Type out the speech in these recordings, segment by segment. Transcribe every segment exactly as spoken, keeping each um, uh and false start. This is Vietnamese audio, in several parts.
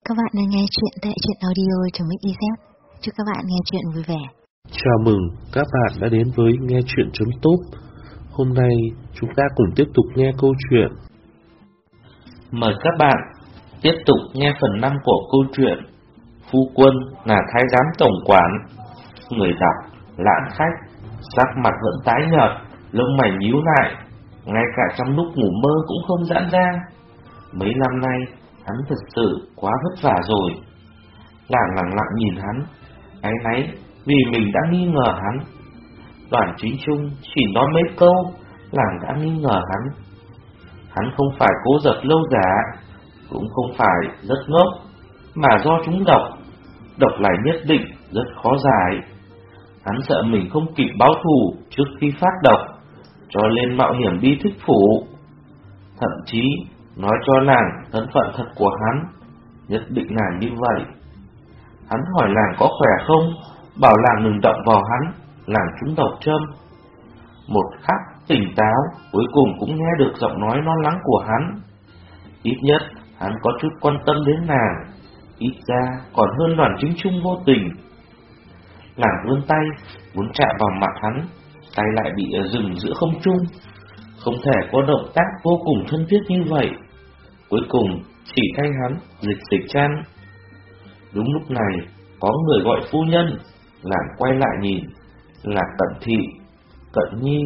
Các bạn đang nghe chuyện tại truyện audio.mixyz. Chúc các bạn nghe chuyện vui vẻ. Chào mừng các bạn đã đến với nghe chuyện.top. Hôm nay chúng ta cùng tiếp tục nghe câu chuyện. Mời các bạn tiếp tục nghe phần năm của câu chuyện Phu Quân là Thái giám tổng quản. Người đọc Lãng Khách, sắc mặt vẫn tái nhợt, lông mày nhíu lại, ngay cả trong lúc ngủ mơ cũng không giãn ra. Mấy năm nay hắn thật sự quá vất vả rồi. Làng lặng lặng nhìn hắn, áy náy vì mình đã nghi ngờ hắn. Đoàn Chính Trung chỉ nói mấy câu, làng đã nghi ngờ hắn. Hắn không phải cố giật lâu giả, cũng không phải rất ngốc, mà do trúng độc. Độc này nhất định rất khó giải. Hắn sợ mình không kịp báo thù trước khi phát độc, cho nên mạo hiểm đi thích phủ. Thậm chí nói cho làng thân phận thật của hắn, nhất định là như vậy. Hắn hỏi làng có khỏe không, bảo làng đừng động vào hắn, làng trúng độc châm. Một khắc tỉnh táo, cuối cùng cũng nghe được giọng nói lo lắng của hắn. Ít nhất hắn có chút quan tâm đến nàng, ít ra còn hơn Đoàn Chính Trung vô tình. Làng vươn tay muốn chạm vào mặt hắn, tay lại bị dừng giữa không trung. Không thể có động tác vô cùng thân thiết như vậy. Cuối cùng chỉ thay hắn dịch dịch chăn. Đúng lúc này có người gọi phu nhân. Làng quay lại nhìn, là Cận Thị, Cận Nhi.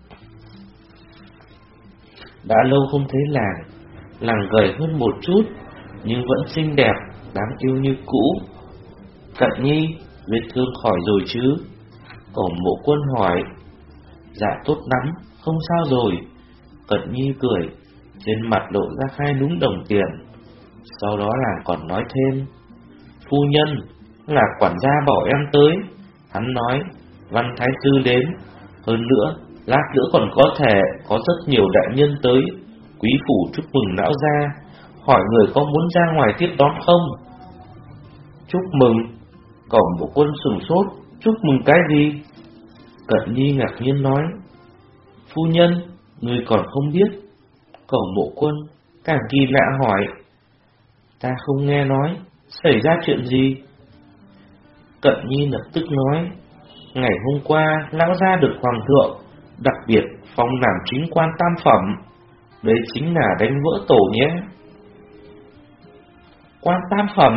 Đã lâu không thấy làng. Làng gầy hơn một chút, nhưng vẫn xinh đẹp, đáng yêu như cũ. Cận Nhi, vết thương khỏi rồi chứ? Cổ Mộ Quân hỏi. Dạ tốt lắm, không sao rồi. Cận Nhi cười, trên mặt lộ ra hai núm đồng tiền. Sau đó làng còn nói thêm. Phu nhân, là quản gia bảo em tới. Hắn nói Văn Thái Sư đến. Hơn nữa, lát nữa còn có thể có rất nhiều đại nhân tới. Quý phủ chúc mừng lão gia, hỏi người có muốn ra ngoài tiếp đón không? Chúc mừng. Cổng Bộ Quân sửng sốt. Chúc mừng cái gì? Cận Nhi ngạc nhiên nói. Phu nhân, người còn không biết. Cổng Bộ Quân càng kỳ lạ hỏi. Ta không nghe nói. Xảy ra chuyện gì? Cận Nhi lập tức nói. Ngày hôm qua lão gia được hoàng thượng đặc biệt phong làm chính quan tam phẩm. Đấy chính là đánh vỡ tổ nhé. Quan tam phẩm?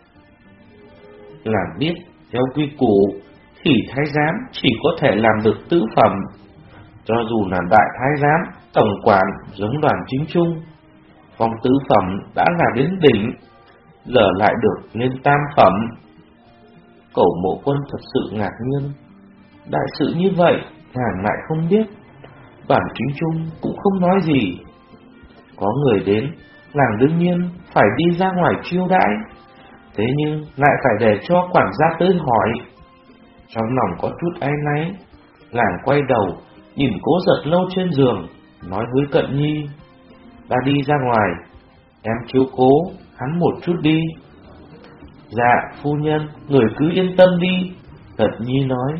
Làm biết theo quy củ thì thái giám chỉ có thể làm được tứ phẩm. Cho dù là đại thái giám, tổng quản giống Đoàn Chính Trung, phong tứ phẩm đã là đến đỉnh, giờ lại được lên tam phẩm. Cổ Mộ Quân thật sự ngạc nhiên. Đại sự như vậy nàng lại không biết. Đoàn Chính Trung cũng không nói gì. Có người đến, nàng đương nhiên phải đi ra ngoài chiêu đãi, thế nhưng lại phải để cho quản gia tới hỏi. Trong lòng có chút áy náy, nàng quay đầu nhìn Cố Giật Lâu trên giường, nói với Cận Nhi. Ta đi ra ngoài, em chiếu cố hắn một chút đi. Dạ phu nhân, người cứ yên tâm đi. Cận Nhi nói.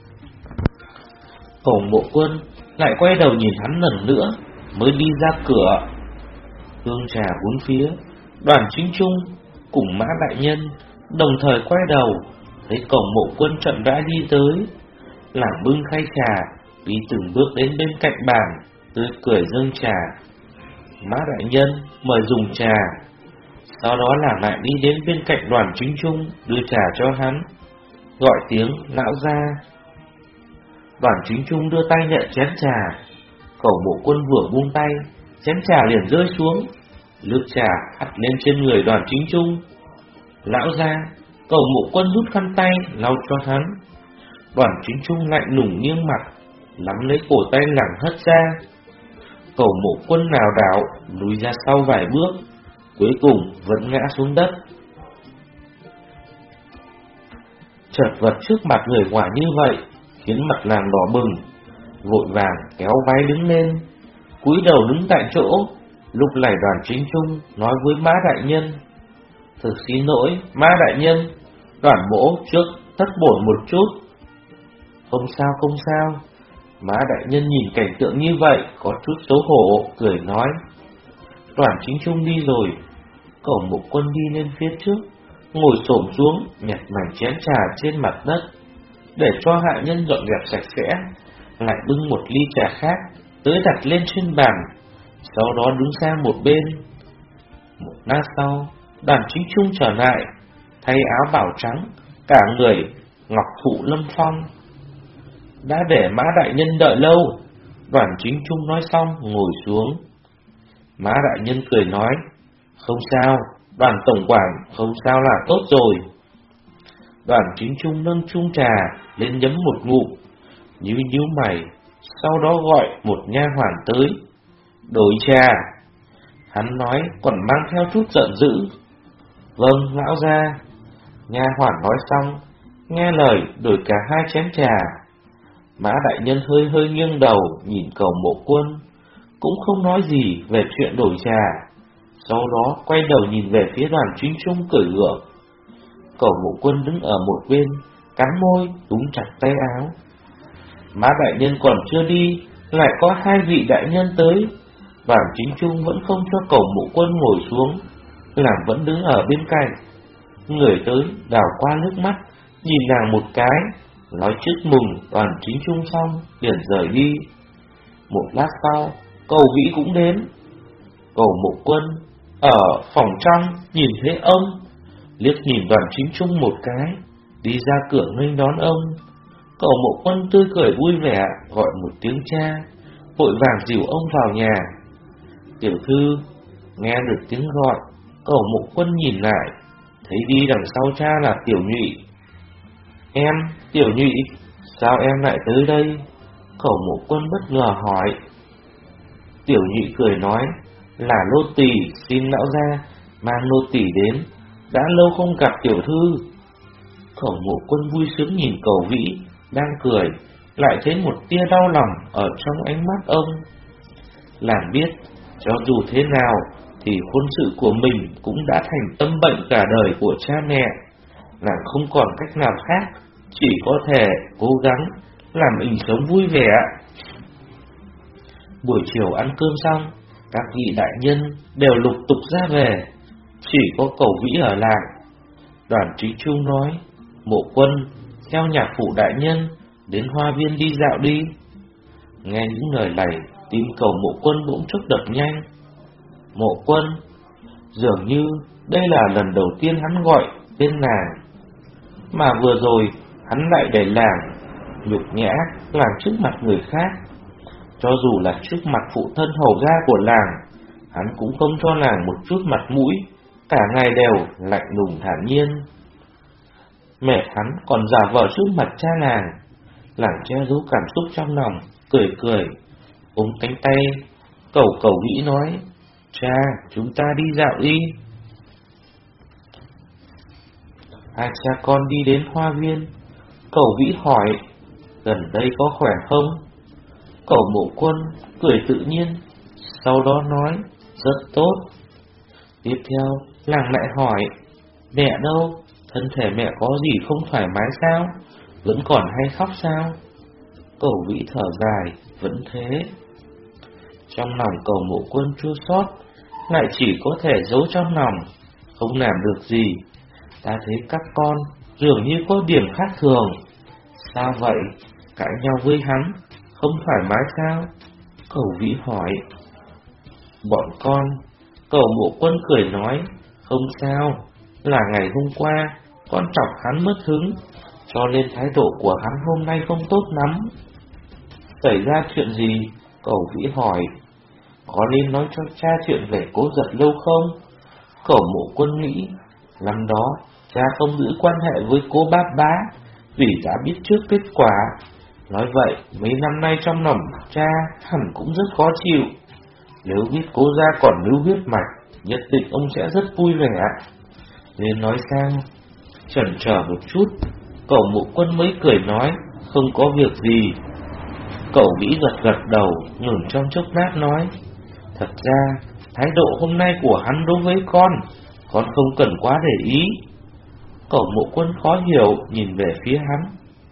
Cổ Mộ Quân lại quay đầu nhìn hắn lần nữa, mới đi ra cửa. Hương trà bốn phía, Đoàn Chính Trung cùng Mã đại nhân đồng thời quay đầu, thấy Cổ Mộ Quân chậm rãi đi tới. Làng bưng khay trà, đi từng bước đến bên cạnh bàn, tươi cười dâng trà. Mã đại nhân mời dùng trà. Sau đó làng lại đi đến bên cạnh Đoàn Chính Trung, đưa trà cho hắn, gọi tiếng lão gia. Đoàn Chính Trung đưa tay nhận chén trà. Cổ Mộ Quân vừa buông tay, chén trà liền rơi xuống, nước trà hắt lên trên người Đoàn Chính Trung. Lão gia. Cổ Mộ Quân rút khăn tay lau cho hắn. Đoàn Chính Trung lạnh lùng nghiêng mặt, nắm lấy cổ tay làng hất ra. Cổ Mộ Quân lảo đảo lùi ra sau vài bước, cuối cùng vẫn ngã xuống đất. Chợt vật trước mặt người ngoài như vậy khiến mặt nàng đỏ bừng, vội vàng kéo váy đứng lên, cúi đầu đứng tại chỗ. Lúc này Đoàn Chính Trung nói với Mã đại nhân. Thực xin lỗi Mã đại nhân, Đoàn mỗ trước thất bổn một chút. Không sao không sao. Mã đại nhân nhìn cảnh tượng như vậy có chút xấu hổ, cười nói. Đoàn Chính Trung đi rồi, Cẩu Mộ Quân đi lên phía trước, ngồi xổm xuống nhặt mảnh chén trà trên mặt đất để cho hạ nhân dọn dẹp sạch sẽ, lại bưng một ly trà khác tới đặt lên trên bàn, sau đó đứng sang một bên. Một lát sau, Đoàn Chính Trung trở lại, thay áo bào trắng, cả người ngọc thụ lâm phong. Đã để Mã đại nhân đợi lâu. Đoàn Chính Trung nói xong ngồi xuống. Mã đại nhân cười nói, không sao, Đoàn tổng quản không sao là tốt rồi. Đoàn Chính Trung nâng chung trà lên nhấm một ngụm, nhíu nhíu mày, sau đó gọi một nha hoàn tới. Đổi trà. Hắn nói còn mang theo chút giận dữ. Vâng, lão gia. Nha hoàn nói xong, nghe lời đổi cả hai chén trà. Mã đại nhân hơi hơi nghiêng đầu nhìn Cẩu Mộ Quân, cũng không nói gì về chuyện đổi trà. Sau đó quay đầu nhìn về phía Đoàn Chính Trung cười gượng. Cẩu Mộ Quân đứng ở một bên, cắn môi, túm chặt tay áo. Mã đại nhân còn chưa đi, lại có hai vị đại nhân tới. Đoàn Chính Trung vẫn không cho Cẩu Mộ Quân ngồi xuống, làm vẫn đứng ở bên cạnh. Người tới đảo qua nước mắt, nhìn nàng một cái, nói chúc mừng Đoàn Chính Trung xong, liền rời đi. Một lát sau, Cẩu Vĩ cũng đến. Cẩu Mộ Quân ở phòng trong nhìn thấy ông, liếc nhìn Đoàn Chính Trung một cái, đi ra cửa nghênh đón ông. Cẩu Mộ Quân tươi cười vui vẻ, gọi một tiếng cha, vội vàng dìu ông vào nhà. Tiểu thư. Nghe được tiếng gọi, Cẩu Mộ Quân nhìn lại, thấy đi đằng sau cha là Tiểu Nhụy. Em, Tiểu Nhụy, sao em lại tới đây? Cẩu Mộ Quân bất ngờ hỏi. Tiểu Nhụy cười nói, là nô tỳ xin lão gia mang nô tỳ đến, đã lâu không gặp tiểu thư. Cẩu Mộ Quân vui sướng nhìn Cẩu Vĩ đang cười, lại thấy một tia đau lòng ở trong ánh mắt ông. Làm biết, cho dù thế nào thì hôn sự của mình cũng đã thành tâm bệnh cả đời của cha mẹ, nàng không còn cách nào khác, chỉ có thể cố gắng làm mình sống vui vẻ. Buổi chiều ăn cơm xong, các vị đại nhân đều lục tục ra về, chỉ có Cẩu Vĩ ở lại. Đoàn Chính Trung nói, Mộ Quân theo nhạc phụ đại nhân đến hoa viên đi dạo đi. Nghe những lời này, tim Cẩu Mộ Quân bỗng chốc đập nhanh. Mộ Quân, dường như đây là lần đầu tiên hắn gọi tên nàng, mà vừa rồi hắn lại để làng nhục nhã làm trước mặt người khác. Cho dù là trước mặt phụ thân hầu gia của làng, hắn cũng không cho làng một chút mặt mũi, cả ngày đều lạnh lùng thản nhiên. Mẹ hắn còn giả vờ trước mặt cha làng. Làng che giấu cảm xúc trong lòng, cười cười, ôm cánh tay. Cẩu Cẩu Vĩ nói, cha, chúng ta đi dạo đi. Hai cha con đi đến hoa viên. Cẩu Vĩ hỏi, gần đây có khỏe không? Cẩu Mộ Quân cười tự nhiên, sau đó nói, rất tốt. Tiếp theo, làng lại hỏi, mẹ đâu? Thân thể mẹ có gì không thoải mái sao? Vẫn còn hay khóc sao? Cẩu Vĩ thở dài, vẫn thế. Trong lòng Cẩu Mộ Quân chua xót, lại chỉ có thể giấu trong lòng, không làm được gì. Ta thấy các con dường như có điểm khác thường. Sao vậy? Cãi nhau với hắn không thoải mái sao? Cẩu Vĩ hỏi. Bọn con. Cẩu Mộ Quân cười nói, không sao, là ngày hôm qua con chọc hắn mất hứng, cho nên thái độ của hắn hôm nay không tốt lắm. Xảy ra chuyện gì? Cẩu Vĩ hỏi. Có nên nói cho cha chuyện về Cố Giật Lâu không? Cẩu Mộ Quân nghĩ, năm đó cha không giữ quan hệ với Cố Báp Bá vì đã biết trước kết quả. Nói vậy, mấy năm nay trong lòng cha hẳn cũng rất khó chịu. Nếu biết Cố gia còn lưu huyết mạch, nhất định ông sẽ rất vui vẻ. Nên nói sao? Chần chờ một chút, Cẩu Mộ Quân mới cười nói, không có việc gì. Cẩu Vĩ gật gật đầu, ngừng trong chốc lát nói, thật ra thái độ hôm nay của hắn đối với con, con không cần quá để ý. Cẩu Mộ Quân khó hiểu nhìn về phía hắn.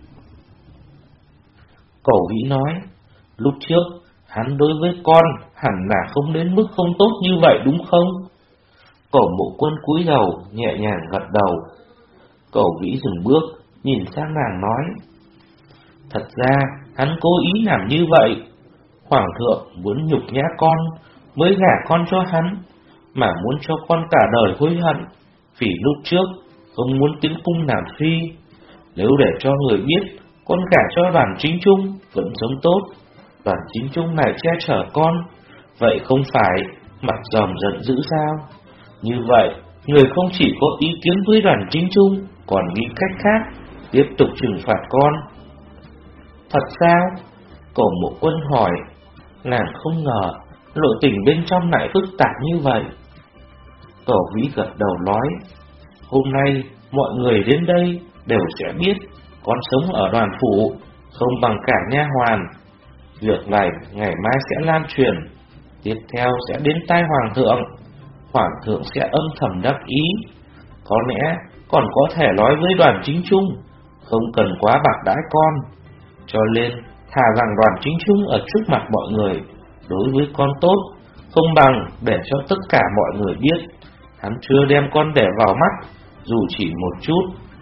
Cẩu Vĩ nói, lúc trước hắn đối với con hẳn là không đến mức không tốt như vậy đúng không? Cổ Mộ Quân cúi đầu, nhẹ nhàng gật đầu. Cổ Vĩ dừng bước, nhìn sang nàng nói: Thật ra, hắn cố ý làm như vậy. Hoàng thượng muốn nhục nhã con, mới gả con cho hắn, mà muốn cho con cả đời hối hận, vì lúc trước không muốn tiến cung làm phi. Nếu để cho người biết con gả cho Đoàn Chính Trung vẫn sống tốt, Đoàn Chính Trung này che chở con, vậy không phải mặt dòm giận dữ sao? Như vậy, người không chỉ có ý kiến với Đoàn Chính Trung, còn nghĩ cách khác, tiếp tục trừng phạt con. Thật sao? Cổ Mộ Quân hỏi. Nàng không ngờ lộ tình bên trong lại phức tạp như vậy. Cổ Vĩ gật đầu nói: Hôm nay mọi người đến đây đều sẽ biết con sống ở Đoàn phủ không bằng cả nha hoàn. Việc này ngày mai sẽ lan truyền, tiếp theo sẽ đến tai Hoàng thượng. Hoàng thượng sẽ âm thầm đắc ý, có lẽ còn có thể nói với Đoàn Chính Trung không cần quá bạc đãi con. Cho nên thà rằng Đoàn Chính Trung ở trước mặt mọi người đối với con tốt, không bằng để cho tất cả mọi người biết hắn chưa đem con để vào mắt dù chỉ một chút.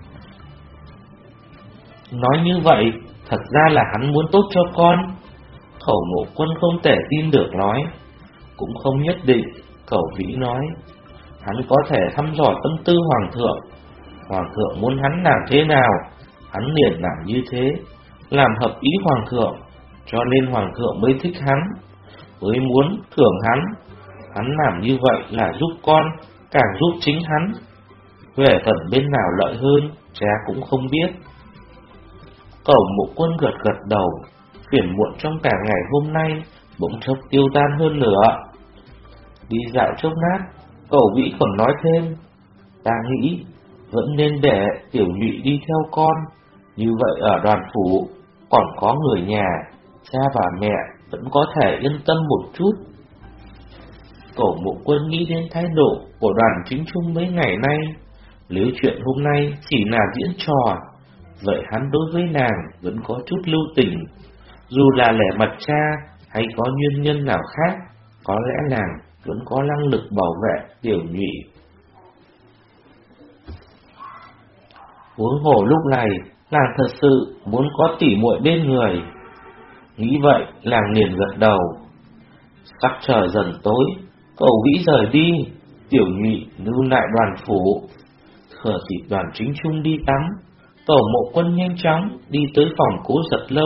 Nói như vậy, thật ra là hắn muốn tốt cho con. Khẩu Mộ Quân không thể tin được nói. Cũng không nhất định. Khẩu Vĩ nói: Hắn có thể thăm dò tâm tư Hoàng thượng. Hoàng thượng muốn hắn làm thế nào, hắn liền làm như thế, làm hợp ý Hoàng thượng, cho nên Hoàng thượng mới thích hắn, mới muốn thưởng hắn. Hắn làm như vậy là giúp con, càng giúp chính hắn. Về phần bên nào lợi hơn, cha cũng không biết. Cẩu Mộ Quân gật gật đầu. Phiền muộn trong cả ngày hôm nay bỗng chốc tiêu tan hơn nữa. Đi dạo chốc lát, Cẩu Vĩ còn nói thêm: Ta nghĩ vẫn nên để Tiểu Nhụy đi theo con, như vậy ở Đoàn phủ còn có người nhà, cha và mẹ vẫn có thể yên tâm một chút. Cẩu Mộ Quân nghĩ đến thái độ của Đoàn Chính Trung mấy ngày nay. Nếu chuyện hôm nay chỉ là diễn trò, vậy hắn đối với nàng vẫn có chút lưu tình. Dù là lẽ mặt cha hay có nguyên nhân nào khác, có lẽ nàng vẫn có năng lực bảo vệ Tiểu Nhụy. Huống hồ lúc này nàng thật sự muốn có tỉ muội bên người. Nghĩ vậy nàng liền gật đầu. Sắc trời dần tối, Cẩu Vĩ rời đi, Tiểu Nhụy lưu lại Đoàn phủ. Thừa dịp Đoàn Chính Trung đi tắm, Cẩu Mộ Quân nhanh chóng đi tới phòng Cố Giật Lâu.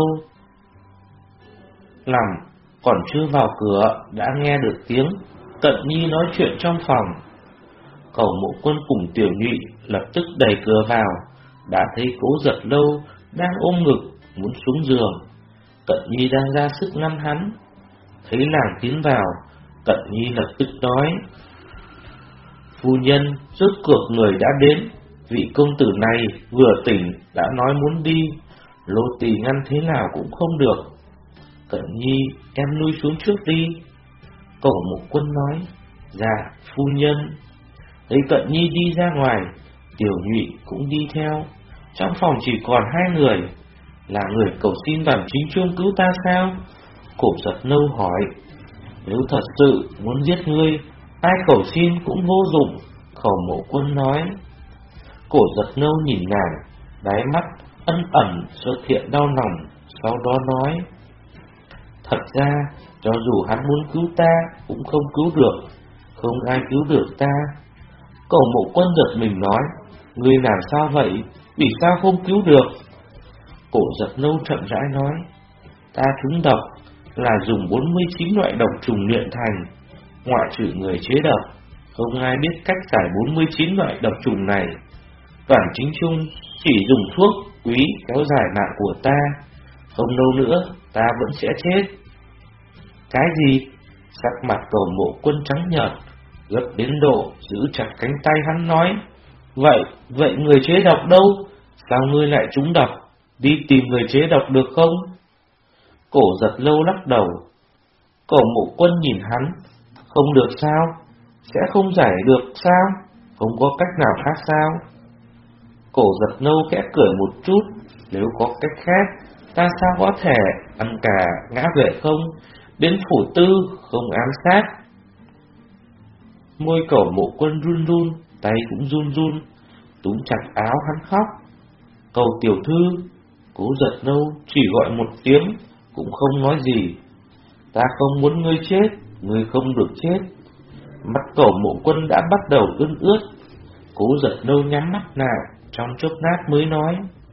Nằm còn chưa vào cửa đã nghe được tiếng Cận Nhi nói chuyện trong phòng. Cẩu Mộ Quân cùng Tiểu Nhụy lập tức đẩy cửa vào, đã thấy Cố Giật Lâu đang ôm ngực muốn xuống giường. Cận Nhi đang ra sức ngăn hắn. Thấy nàng tiến vào, Cận Nhi lập tức nói: Phu nhân, rốt cuộc người đã đến. Vị công tử này vừa tỉnh đã nói muốn đi, Lô tỳ ngăn thế nào cũng không được. Cận Nhi, em lui xuống trước đi. Cẩu Mộ Quân nói: Dạ, phu nhân. Thấy Cận Nhi đi ra ngoài, Tiểu Nhụy cũng đi theo. Trong phòng chỉ còn hai người. Là người cầu xin Đoàn Chính Trung cứu ta sao? Cổ Giật Lâu hỏi. Nếu thật sự muốn giết ngươi, ai cầu xin cũng vô dụng. Cẩu Mộ Quân nói. Cổ Giật Lâu nhìn nàng, đáy mắt ân ẩn xuất hiện đau lòng, sau đó nói: Thật ra, cho dù hắn muốn cứu ta cũng không cứu được, không ai cứu được ta. Cẩu Mộ Quân giật mình nói: Ngươi làm sao vậy? Vì sao không cứu được? Cổ Giật Lâu chậm rãi nói: Ta trúng độc là dùng bốn mươi chín loại độc trùng luyện thành, ngoại trừ người chế độc, không ai biết cách giải bốn mươi chín loại độc trùng này. Đoàn Chính Trung chỉ dùng thuốc quý kéo dài mạng của ta, không lâu nữa ta vẫn sẽ chết. Cái gì? Sắc mặt Cẩu Mộ Quân trắng nhợt, gấp đến độ giữ chặt cánh tay hắn nói: Vậy, vậy người chế độc đâu? Sao ngươi lại trúng độc? Đi tìm người chế độc được không? Cổ Giật Lâu lắc đầu. Cẩu Mộ Quân nhìn hắn: Không được sao? Sẽ không giải được sao? Không có cách nào khác sao? Cổ Giật Lâu khẽ cười một chút: Nếu có cách khác, ta sao có thể ăn cả ngã về không? Đến phủ tư không ám sát. Môi Cẩu Mộ Quân run run, tay cũng run run, túm chặt áo hắn khóc. Cầu tiểu thư. Cố Giật Lâu chỉ gọi một tiếng, cũng không nói gì. Ta không muốn ngươi chết, ngươi không được chết. Mắt Cẩu Mộ Quân đã bắt đầu ươn ướt. Cố Giật Lâu nhắm mắt lại, trong chốc lát mới nói: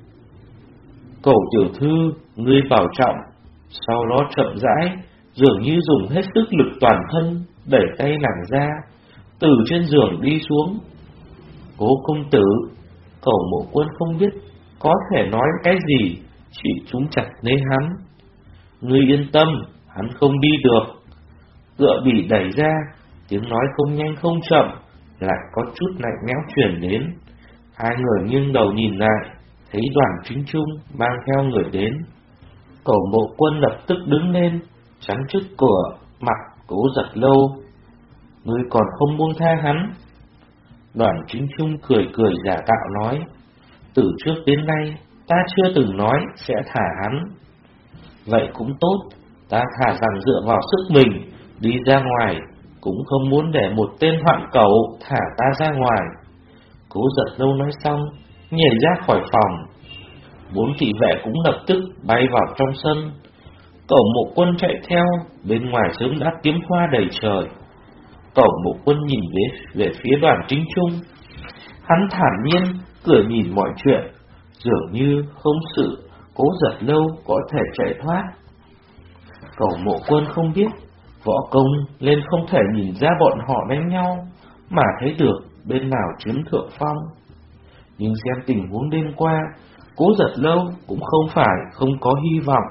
Cẩu tiểu thư, ngươi bảo trọng. Sau đó chậm rãi, dường như dùng hết sức lực toàn thân, đẩy tay nàng ra, từ trên giường đi xuống. Cố công tử. Cẩu Mộ Quân không biết có thể nói cái gì, chỉ túm chặt lấy hắn. Ngươi yên tâm, hắn không đi được. Tựa bị đẩy ra, tiếng nói không nhanh không chậm, lại có chút lạnh lẽo truyền đến. Hai người nghiêng đầu nhìn lại, thấy Đoàn Chính Trung mang theo người đến. Cẩu Mộ Quân lập tức đứng lên, chắn trước cửa mặt Cố Giật Lâu. Ngươi còn không buông tha hắn? Đoàn Chính Trung cười cười giả tạo nói: Từ trước đến nay, ta chưa từng nói sẽ thả hắn. Vậy cũng tốt, ta thả rằng dựa vào sức mình đi ra ngoài, cũng không muốn để một tên hoạn cẩu thả ta ra ngoài. Cố Giật Lâu nói xong, nhảy ra khỏi phòng. Bốn thị vệ cũng lập tức bay vào trong sân. Cẩu Mộ Quân chạy theo, bên ngoài sớm đã kiếm hoa đầy trời. Cẩu Mộ Quân nhìn về, về phía Đoàn Chính Trung. Hắn thản nhiên cười nhìn mọi chuyện, dường như không sự Cố Giật Lâu có thể chạy thoát. Cẩu Mộ Quân không biết võ công nên không thể nhìn ra bọn họ đánh nhau, mà thấy được bên nào chiếm thượng phong. Nhưng xem tình huống đêm qua, Cố Giật Lâu cũng không phải không có hy vọng.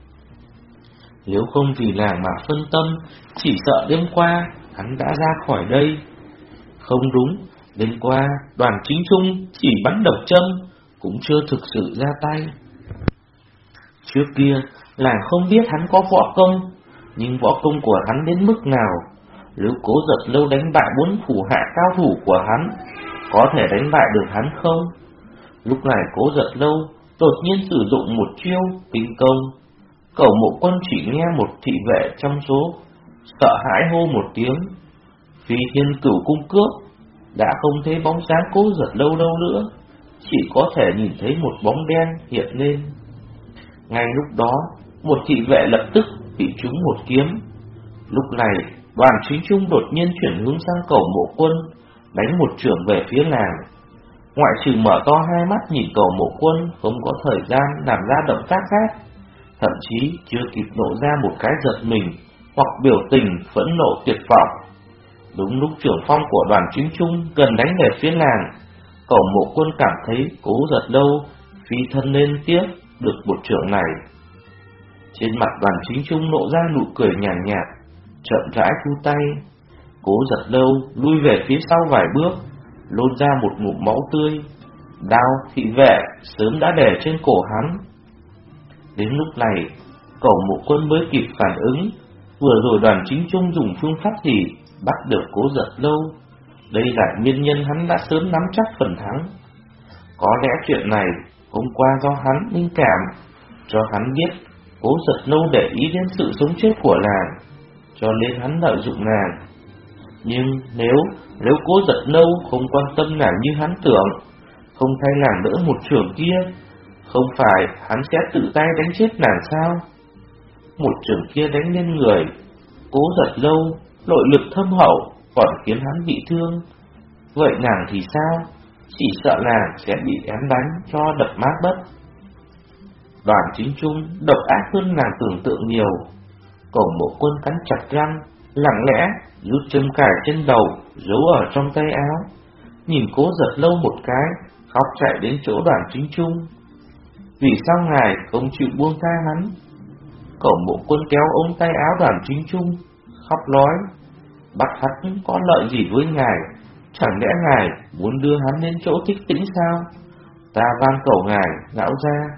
Nếu không vì nàng mà phân tâm, chỉ sợ đêm qua hắn đã ra khỏi đây. Không đúng, đêm qua Đoàn Chính Trung chỉ bắn độc châm, cũng chưa thực sự ra tay. Trước kia nàng không biết hắn có võ công, nhưng võ công của hắn đến mức nào. Nếu Cố Giật Lâu đánh bại bốn thủ hạ cao thủ của hắn, có thể đánh bại được hắn không? Lúc này Cố Giật Lâu đột nhiên sử dụng một chiêu kinh công. Cẩu Mộ Quân chỉ nghe một thị vệ trong số sợ hãi hô một tiếng: Phi Thiên Cửu Cung Cước. Đã không thấy bóng dáng Cố Giật Lâu đâu nữa, chỉ có thể nhìn thấy một bóng đen hiện lên. Ngay lúc đó, một thị vệ lập tức bị trúng một kiếm. Lúc này, Đoàn Chính Trung đột nhiên chuyển hướng sang Cẩu Mộ Quân, đánh một chưởng về phía nàng. Ngoại trừ mở to hai mắt nhìn Cẩu Mộ Quân, không có thời gian làm ra động tác khác, thậm chí chưa kịp nổ ra một cái giật mình hoặc biểu tình phẫn nộ tuyệt vọng. Đúng lúc trưởng phong của Đoàn Chính Trung gần đánh về phía nàng, Cẩu Mộ Quân cảm thấy Cố Giật Lâu phi thân lên tiếp được một chưởng này. Trên mặt Đoàn Chính Trung lộ ra nụ cười nhàn nhạt, nhạt, chậm rãi thu tay. Cố Giật Lâu lui về phía sau vài bước, lôn ra một ngụm máu tươi. Đao thị vệ sớm đã để trên cổ hắn. Đến lúc này, Cẩu Mộ Quân mới kịp phản ứng, vừa rồi Đoàn Chính Trung dùng phương pháp gì bắt được Cố Giật Lâu. Đây là nguyên nhân hắn đã sớm nắm chắc phần thắng. Có lẽ chuyện này hôm qua do hắn linh cảm, cho hắn biết Cố Giật Lâu để ý đến sự sống chết của nàng, cho nên hắn lợi dụng nàng. Nhưng nếu nếu Cố Giật Lâu không quan tâm nàng như hắn tưởng, không thay nàng đỡ một chưởng kia, không phải hắn sẽ tự tay đánh chết nàng sao? Một chưởng kia đánh lên người Cố Giật Lâu, nội lực thâm hậu, còn khiến hắn bị thương. Vậy nàng thì sao? Chỉ sợ nàng sẽ bị ém đánh cho đập mát bất. Đoàn Chính Trung độc ác hơn nàng tưởng tượng nhiều. Cẩu Mộ Quân cắn chặt răng, lặng lẽ rút châm cài trên đầu, giấu ở trong tay áo, nhìn Cố Giật Lâu một cái, khóc chạy đến chỗ Đoàn Chính Trung. Vì sao ngài không chịu buông tha hắn? Cẩu Mộ Quân kéo ống tay áo Đoàn Chính Trung, khóc nói: bắt hắn có lợi gì với ngài? Chẳng lẽ ngài muốn đưa hắn đến chỗ thích tĩnh sao? Ta van cầu ngài lão ra.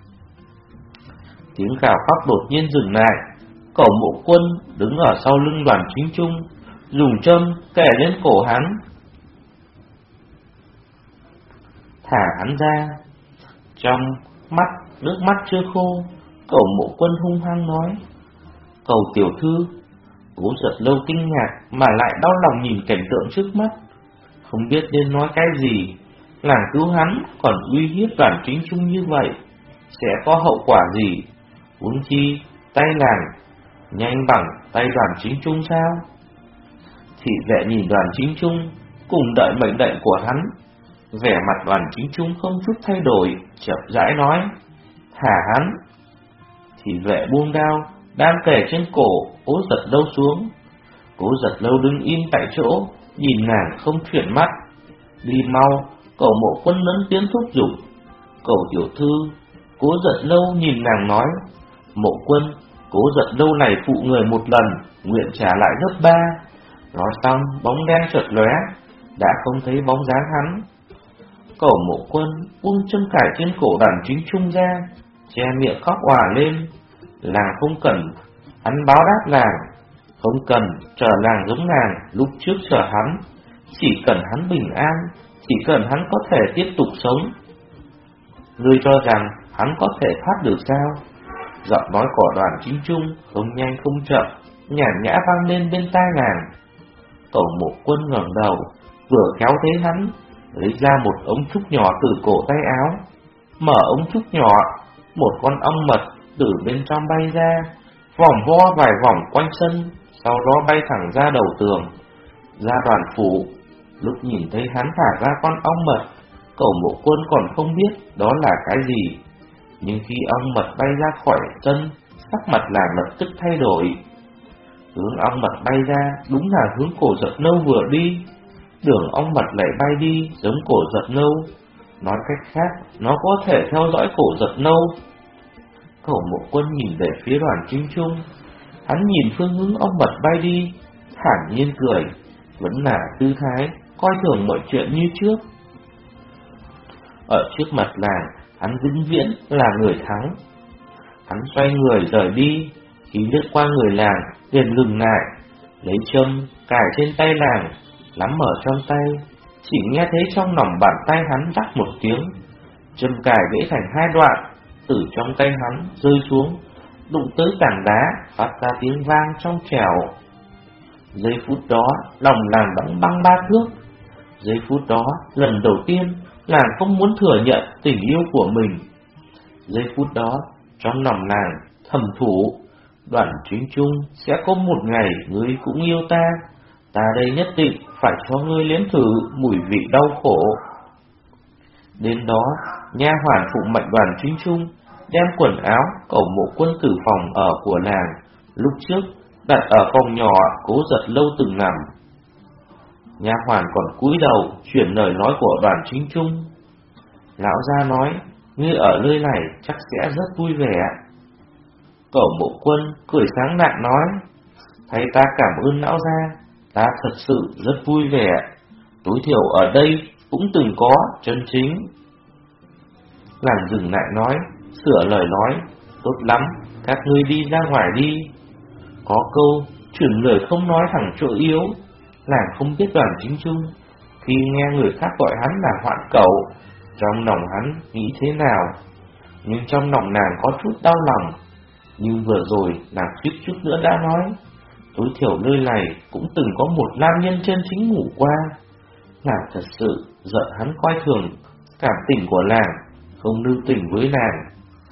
Tiếng gào khóc đột nhiên dừng lại. Cẩu Mộ Quân đứng ở sau lưng Đoàn Chính Trung, dùng châm kẻ lên cổ hắn. Thả hắn ra. Trong mắt nước mắt chưa khô, Cẩu Mộ Quân hung hăng nói: Cầu tiểu thư, Cố Giật Lâu kinh ngạc mà lại đau lòng nhìn cảnh tượng trước mắt, không biết nên nói cái gì. Làng cứu hắn còn uy hiếp Đoàn Chính Trung như vậy, sẽ có hậu quả gì? Huống chi tay làng nhanh bằng tay Đoàn Chính Trung sao? Thị vệ nhìn Đoàn Chính Trung, cùng đợi mệnh lệnh của hắn. Vẻ mặt Đoàn Chính Trung không chút thay đổi, chậm rãi nói: thả hắn. Thị vệ buông đao đang kề trên cổ Cố Giật Lâu xuống. Cố Giật Lâu đứng im tại chỗ, nhìn nàng không chuyển mắt. Đi mau, Cẩu Mộ Quân lớn tiếng thúc giục. Cẩu tiểu thư. Cố Giật Lâu nhìn nàng nói: Mộ Quân, Cố Giật Lâu này phụ người một lần, nguyện trả lại gấp ba. Nói xong bóng đen chợt lóe, đã không thấy bóng dáng hắn. Cẩu Mộ Quân buông châm cài trên cổ Đoàn Chính Trung ra, che miệng khóc òa lên. Làng không cần hắn báo đáp nàng, không cần chờ làng giống nàng lúc trước chờ hắn, chỉ cần hắn bình an, chỉ cần hắn có thể tiếp tục sống. Ngươi cho rằng hắn có thể thoát được sao? Giọng nói của Đoàn Chính Trung không nhanh không chậm, nhàn nhã vang lên bên tai nàng. Cẩu Mộ Quân ngẩng đầu, vừa kéo thấy hắn, lấy ra một ống trúc nhỏ từ cổ tay áo. Mở ống trúc nhỏ, một con ong mật từ bên trong bay ra, vòng vo vài vòng quanh sân, sau đó bay thẳng ra đầu tường, ra Đoàn phủ. Lúc nhìn thấy hắn thả ra con ong mật, Cẩu Mộ Quân còn không biết đó là cái gì, nhưng khi ong mật bay ra khỏi sân, sắc mặt là lập tức thay đổi. Hướng ong mật bay ra đúng là hướng Cổ Giật Lâu vừa đi. Đường ong mật lại bay đi giống Cổ Giật Lâu, nói cách khác, nó có thể theo dõi Cổ Giật Lâu. Cẩu Mộ Quân nhìn về phía Đoàn Chính Trung, hắn nhìn phương hướng ong mật bay đi, thản nhiên cười, vẫn là tư thái coi thường mọi chuyện như trước. Ở trước mặt làng, hắn vĩnh viễn là người thắng. Hắn xoay người rời đi, khi lướt qua người làng liền ngừng lại, lấy châm cài trên tay làng, nắm ở trong tay. Chỉ nghe thấy trong lòng bàn tay hắn rắc một tiếng, châm cài gãy thành hai đoạn, từ trong tay hắn rơi xuống, đụng tới tảng đá, phát ra tiếng vang trong trẻo. Giây phút đó, lòng làng đóng băng ba thước. Giây phút đó, lần đầu tiên, làng không muốn thừa nhận tình yêu của mình. Giây phút đó, trong lòng làng thầm thủ: Đoàn Chính Trung, sẽ có một ngày ngươi cũng yêu ta. Ta đây nhất định phải cho ngươi nếm thử mùi vị đau khổ. Đến đó, nha hoàn phụ mệnh Đoàn Chính Trung đem quần áo Cẩu Mộ Quân từ phòng ở của làng lúc trước đặt ở phòng nhỏ Cố Giật Lâu từng nằm. Nha hoàn còn cúi đầu chuyển lời nói của Đoàn Chính Trung. Lão gia nói, ngươi ở nơi này chắc sẽ rất vui vẻ. Cẩu Mộ Quân cười sáng lạng nói, thay ta cảm ơn lão gia, ta thật sự rất vui vẻ. Tối thiểu ở đây cũng từng có chân chính. Làng dừng lại nói, sửa lời nói, tốt lắm, các ngươi đi ra ngoài đi. Có câu, chuyển lời không nói thẳng chỗ yếu. Làng không biết Đoàn Chính Trung khi nghe người khác gọi hắn là Hoạn Cẩu, trong lòng hắn nghĩ thế nào. Nhưng trong lòng nàng có chút đau lòng. Nhưng vừa rồi nàng suýt chút nữa đã nói, tối thiểu nơi này cũng từng có một nam nhân chân chính ngủ qua. Nàng thật sự giận hắn coi thường cảm tình của làng, không lưu tình với nàng.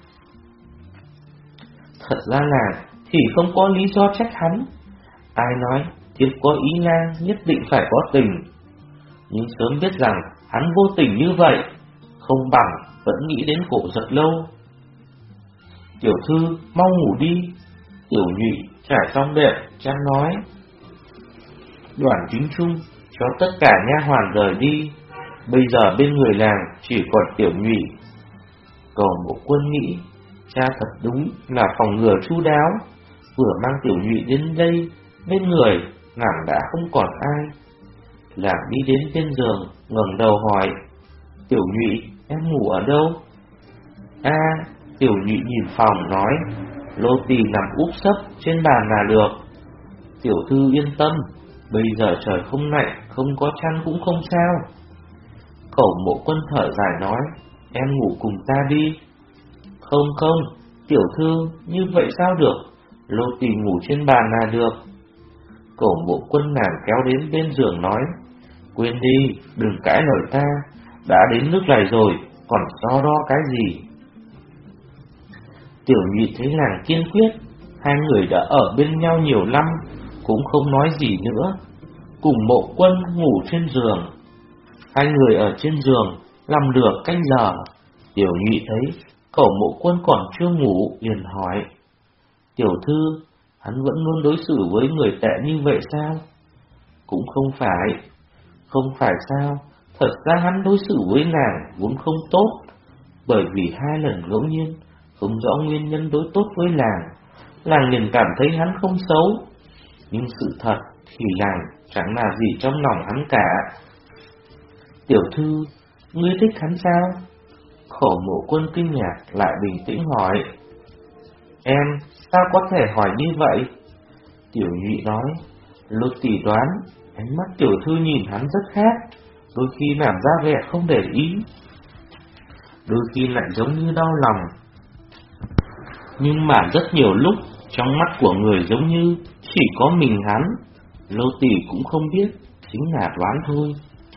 Thật ra nàng thì không có lý do trách hắn. Ai nói thiếp có ý ngang nhất định phải có tình. Nhưng sớm biết rằng hắn vô tình như vậy, không bằng vẫn nghĩ đến Cổ Giật Lâu. Tiểu thư mau ngủ đi. Tiểu Nhụy trải xong đệm chăn nói. Đoàn Chính Trung cho tất cả nha hoàn rời đi. Bây giờ bên người làng chỉ còn Tiểu Nhụy. Cẩu Mộ Quân nghĩ, cha thật đúng là phòng ngừa chu đáo. Vừa mang Tiểu Nhụy đến đây, bên người nàng đã không còn ai. Làng đi đến bên giường, ngẩng đầu hỏi, Tiểu Nhụy, em ngủ ở đâu? A, à, Tiểu Nhụy nhìn phòng nói, lô tỳ nằm úp sấp trên bàn là được. Tiểu thư yên tâm, bây giờ trời không lạnh, không có chăn cũng không sao. Cẩu Mộ Quân thở dài nói, em ngủ cùng ta đi. Không không, tiểu thư, như vậy sao được, lô tỳ ngủ trên bàn là được. Cổ Mộ Quân nàng kéo đến bên giường nói: Quên đi, đừng cãi lời ta, đã đến nước này rồi, còn so đo cái gì? Tiểu Nhụy thấy nàng kiên quyết, hai người đã ở bên nhau nhiều năm, cũng không nói gì nữa, cùng Mộ Quân ngủ trên giường. Hai người ở trên giường nằm được canh giờ, Tiểu Nhụy thấy Cổ Mộ Quân còn chưa ngủ, liền hỏi: Tiểu thư, hắn vẫn luôn đối xử với người tệ như vậy sao? Cũng không phải. Không phải sao? Thật ra hắn đối xử với nàng vốn không tốt, bởi vì hai lần ngẫu nhiên, không rõ nguyên nhân đối tốt với nàng, nàng liền cảm thấy hắn không xấu. Nhưng sự thật thì nàng chẳng là gì trong lòng hắn cả. Tiểu thư, ngươi thích hắn sao? Cổ Mộ Quân kinh ngạc lại bình tĩnh hỏi. Em sao có thể hỏi như vậy? Tiểu Nhụy nói. Lô tỳ đoán ánh mắt tiểu thư nhìn hắn rất khác, đôi khi làm ra vẻ không để ý, đôi khi lại giống như đau lòng. Nhưng mà rất nhiều lúc trong mắt của người giống như chỉ có mình hắn. Lô tỳ cũng không biết, chính là đoán thôi.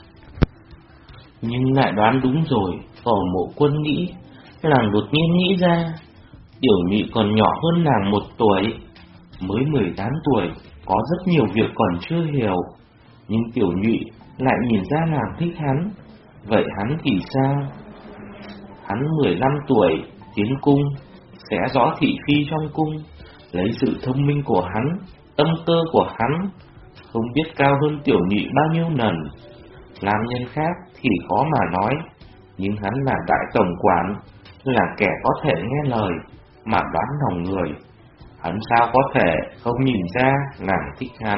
Nhưng lại đoán đúng rồi. Cổ Mộ Quân nghĩ, nàng đột nhiên nghĩ ra, Tiểu Nhụy còn nhỏ hơn nàng một tuổi, mới mười tám tuổi, có rất nhiều việc còn chưa hiểu. Nhưng Tiểu Nhụy lại nhìn ra nàng thích hắn. Vậy hắn thì sao? Hắn mười lăm tuổi, tiến cung, sẽ rõ thị phi trong cung, lấy sự thông minh của hắn, tâm cơ của hắn, không biết cao hơn Tiểu Nhụy bao nhiêu lần. Nam nhân khác thì khó mà nói, nhưng hắn là đại tổng quản, là kẻ có thể nghe lời mà đoán lòng người. Hắn sao có thể không nhìn ra nàng thích hắn?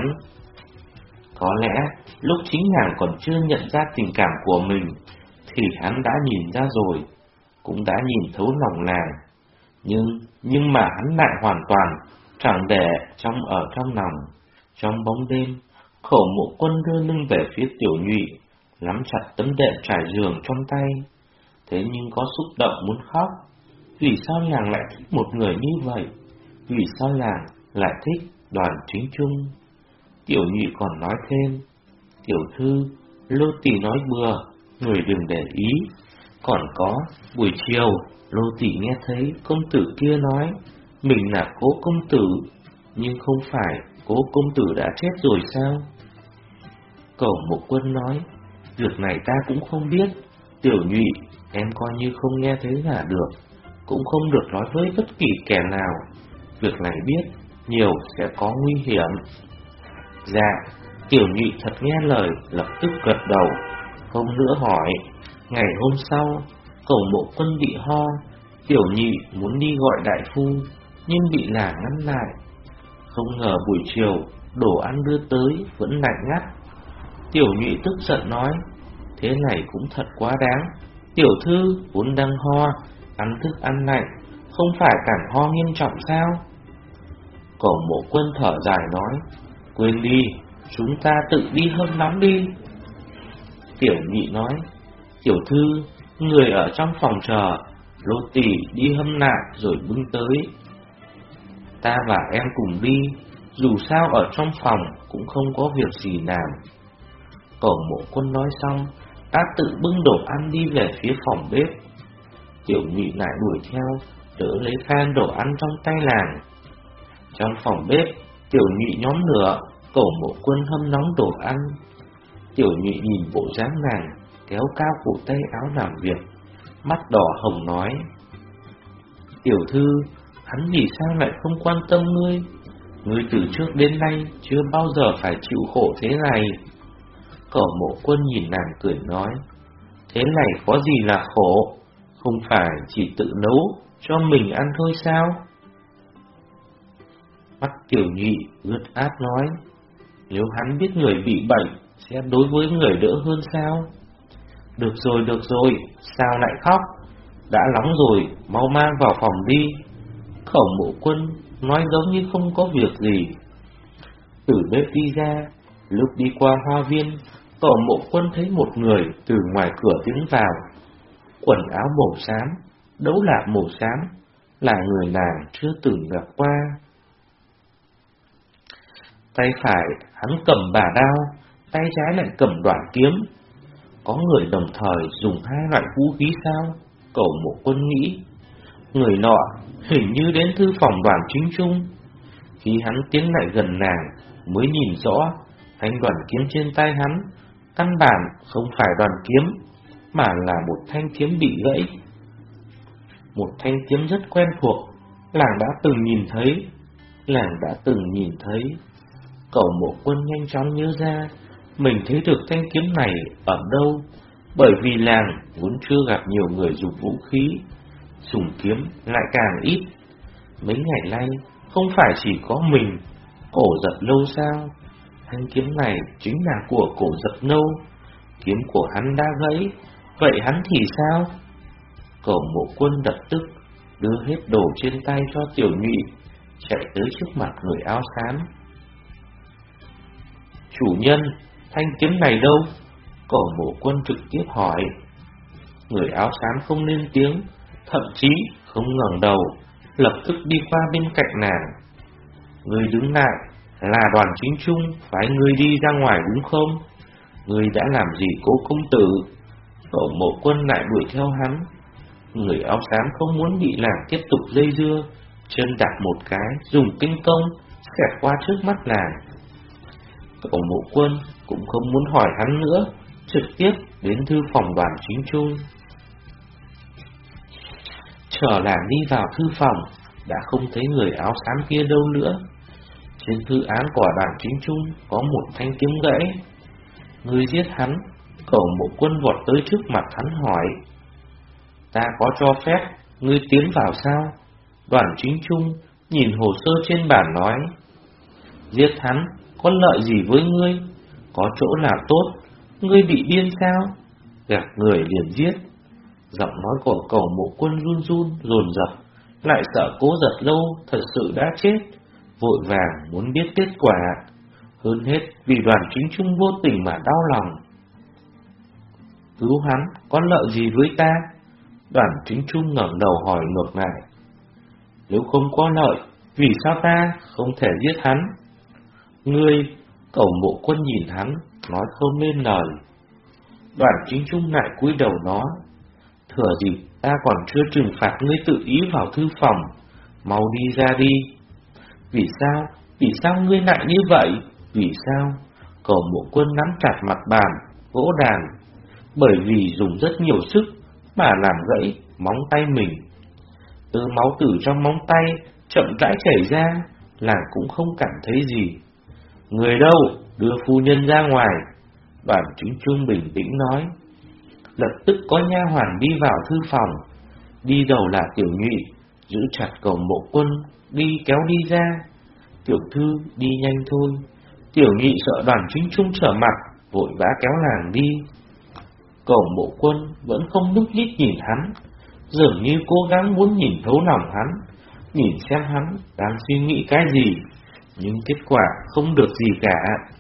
Có lẽ lúc chính nàng còn chưa nhận ra tình cảm của mình thì hắn đã nhìn ra rồi, cũng đã nhìn thấu lòng nàng. Nhưng, nhưng mà hắn lại hoàn toàn chẳng để trong ở trong lòng. Trong bóng đêm, Cổ Mộ Quân đưa lưng về phía Tiểu Nhụy, nắm chặt tấm đệm trải giường trong tay. Thế nhưng có xúc động muốn khóc. Vì sao nàng lại thích một người như vậy? Vì sao nàng lại thích Đoàn Chính Trung? Tiểu Nhụy còn nói thêm: Tiểu thư, Lô tỳ nói bừa, người đừng để ý. Còn có, buổi chiều, Lô tỳ nghe thấy công tử kia nói mình là Cố công tử, nhưng không phải Cố công tử đã chết rồi sao? Cổ Mộ Quân nói: Việc này ta cũng không biết. Tiểu Nhụy, em coi như không nghe thấy là được, cũng không được nói với bất kỳ kẻ nào. Việc này biết nhiều sẽ có nguy hiểm. Dạ. Tiểu Nhụy thật nghe lời, lập tức gật đầu, không nữa hỏi. Ngày hôm sau, Cổ Mộ Quân bị ho. Tiểu Nhụy muốn đi gọi đại phu, nhưng bị nàng ngăn lại. Không ngờ buổi chiều đồ ăn đưa tới vẫn lạnh ngắt. Tiểu Nhụy tức giận nói: Thế này cũng thật quá đáng. Tiểu thư vốn đang ho, ăn thức ăn lạnh, không phải càng ho nghiêm trọng sao? Cổ Mộ Quân thở dài nói: Quên đi, chúng ta tự đi hâm nóng đi. Tiểu Nhụy nói: Tiểu thư, người ở trong phòng chờ, Lô tỳ đi hâm lại rồi bưng tới. Ta và em cùng đi, dù sao ở trong phòng cũng không có việc gì làm. Cổ Mộ Quân nói xong, đã tự bưng đồ ăn đi về phía phòng bếp. Tiểu Nhụy lại đuổi theo, đỡ lấy khan đồ ăn trong tay nàng. Trong phòng bếp, Tiểu Nhụy nhóm lửa, Cổ Mộ Quân hâm nóng đồ ăn. Tiểu Nhụy nhìn bộ dáng nàng, kéo cao cổ tay áo làm việc, mắt đỏ hồng nói: Tiểu thư, hắn vì sao lại không quan tâm ngươi? Ngươi từ trước đến nay chưa bao giờ phải chịu khổ thế này. Cổ Mộ Quân nhìn nàng cười nói: Thế này có gì là khổ? Không phải chỉ tự nấu cho mình ăn thôi sao? Mắt Tiểu Nhụy ướt át nói: Nếu hắn biết người bị bệnh sẽ đối với người đỡ hơn sao? Được rồi, được rồi, sao lại khóc? Đã nóng rồi, mau mang vào phòng đi. Cổ Mộ Quân nói giống như không có việc gì. Từ bếp đi ra, lúc đi qua hoa viên, Cổ Mộ Quân thấy một người từ ngoài cửa tiến vào. Quần áo màu xám, đấu lạ màu xám, là người nàng chưa từng gặp qua. Tay phải hắn cầm bả đao, tay trái lại cầm đoạn kiếm. Có người đồng thời dùng hai loại vũ khí sao? Cẩu Mộ Quân nghĩ. Người nọ hình như đến thư phòng Đoàn Chính Trung. Khi hắn tiến lại gần nàng mới nhìn rõ thanh đoàn kiếm trên tay hắn căn bản không phải đoàn kiếm, mà là một thanh kiếm bị gãy. Một thanh kiếm rất quen thuộc, làng đã từng nhìn thấy, làng đã từng nhìn thấy. Cẩu Mộ Quân nhanh chóng nhớ ra mình thấy được thanh kiếm này ở đâu, bởi vì làng vốn chưa gặp nhiều người dùng vũ khí, dùng kiếm lại càng ít. Mấy ngày nay không phải chỉ có mình Cổ Giật Lâu sao? Thanh kiếm này chính là của Cổ Giật Lâu. Kiếm của hắn đã gãy, vậy hắn thì sao? Cẩu Mộ Quân lập tức đưa hết đồ trên tay cho Tiểu Nhụy, chạy tới trước mặt người áo xám. Chủ nhân, thanh kiếm này đâu? Cẩu Mộ Quân trực tiếp hỏi. Người áo xám không lên tiếng, thậm chí không ngẩng đầu, lập tức đi qua bên cạnh nàng. Người đứng lại, là Đoàn Chính Trung phái người đi ra ngoài đúng không? Người đã làm gì Cố công tử? Cẩu Mộ Quân lại đuổi theo hắn. Người áo xám không muốn bị làng tiếp tục dây dưa, chân đạp một cái, dùng kinh công xẹt qua trước mắt làng. Cẩu Mộ Quân cũng không muốn hỏi hắn nữa, trực tiếp đến thư phòng Đoàn Chính Trung. Chờ làng đi vào thư phòng, đã không thấy người áo xám kia đâu nữa. Trên thư án của Đoàn Chính Trung có một thanh kiếm gãy. Người giết hắn? Cẩu Mộ Quân vọt tới trước mặt hắn hỏi. Ta có cho phép ngươi tiến vào sao? Đoàn Chính Trung nhìn hồ sơ trên bản nói. Giết hắn có lợi gì với ngươi? Có chỗ nào tốt? Ngươi bị điên sao? Gạt người liền giết. Giọng nói của Cẩu Mộ Quân run run dồn dập, lại sợ Cố Giật Lâu thật sự đã chết, vội vàng muốn biết kết quả. Hơn hết vì Đoàn Chính Trung vô tình mà đau lòng. Cứu hắn có lợi gì với ta? Đoàn Chính Trung ngẩng đầu hỏi ngược lại. Nếu không có lợi, vì sao ta không thể giết hắn? Ngươi, Cẩu Mộ Quân nhìn hắn, nói không nên lời. Đoàn Chính Trung lại cúi đầu nói. Thừa gì ta còn chưa trừng phạt ngươi tự ý vào thư phòng, mau đi ra đi. Vì sao? Vì sao ngươi lại như vậy? Vì sao? Cẩu Mộ Quân nắm chặt mặt bàn, gỗ đàn. Bởi vì dùng rất nhiều sức mà làm gãy móng tay mình. Tơ máu từ trong móng tay chậm rãi chảy ra, làng cũng không cảm thấy gì. Người đâu? Đưa phu nhân ra ngoài. Đoàn Chính Trung bình tĩnh nói. Lập tức có nha hoàn đi vào thư phòng. Đi đầu là Tiểu Nhụy, giữ chặt Cẩu Mộ Quân, đi kéo đi ra. Tiểu thư đi nhanh thôi. Tiểu Nhụy sợ Đoàn Chính Trung trở mặt, vội vã kéo làng đi. Cẩu Mộ Quân vẫn không nhúc nhích nhìn hắn, dường như cố gắng muốn nhìn thấu lòng hắn, nhìn xem hắn đang suy nghĩ cái gì, nhưng kết quả không được gì cả.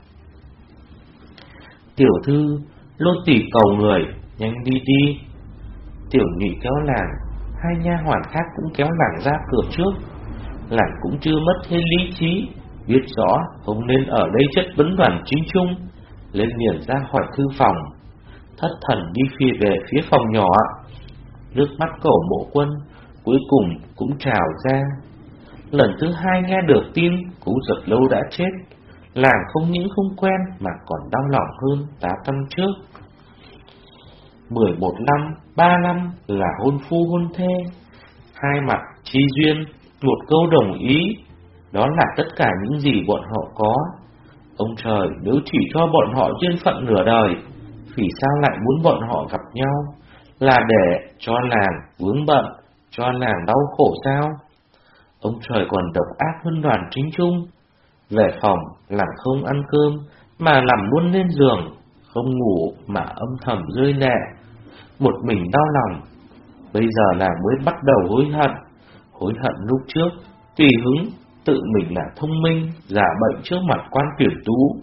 Tiểu thư, Lôn tỷ cầu người, nhanh đi đi. Tiểu Nhụy kéo làng, hai nha hoàn khác cũng kéo làng ra cửa trước. Làng cũng chưa mất hết lý trí, biết rõ không nên ở đây chất vấn Đoàn Chính Trung, lên liền ra khỏi thư phòng, thất thần đi phi về phía phòng nhỏ. Nước mắt Cẩu Mộ Quân cuối cùng cũng trào ra. Lần thứ hai nghe được tin Cố Giật Lâu đã chết, làng không những không quen mà còn đau lòng hơn tám năm trước. Mười một năm, ba năm là hôn phu hôn thê, hai mặt chi duyên, một câu đồng ý, đó là tất cả những gì bọn họ có. Ông trời nếu chỉ cho bọn họ duyên phận nửa đời, vì sao lại muốn bọn họ gặp nhau? Là để cho làng vướng bận, cho làng đau khổ sao? Ông trời còn độc ác hơn Đoàn Chính Trung. Về phòng làm không ăn cơm mà nằm luôn lên giường, không ngủ mà âm thầm rơi lệ, một mình đau lòng. Bây giờ là mới bắt đầu hối hận. Hối hận lúc trước tùy hứng tự mình là thông minh, giả bệnh trước mặt quan tuyển tú.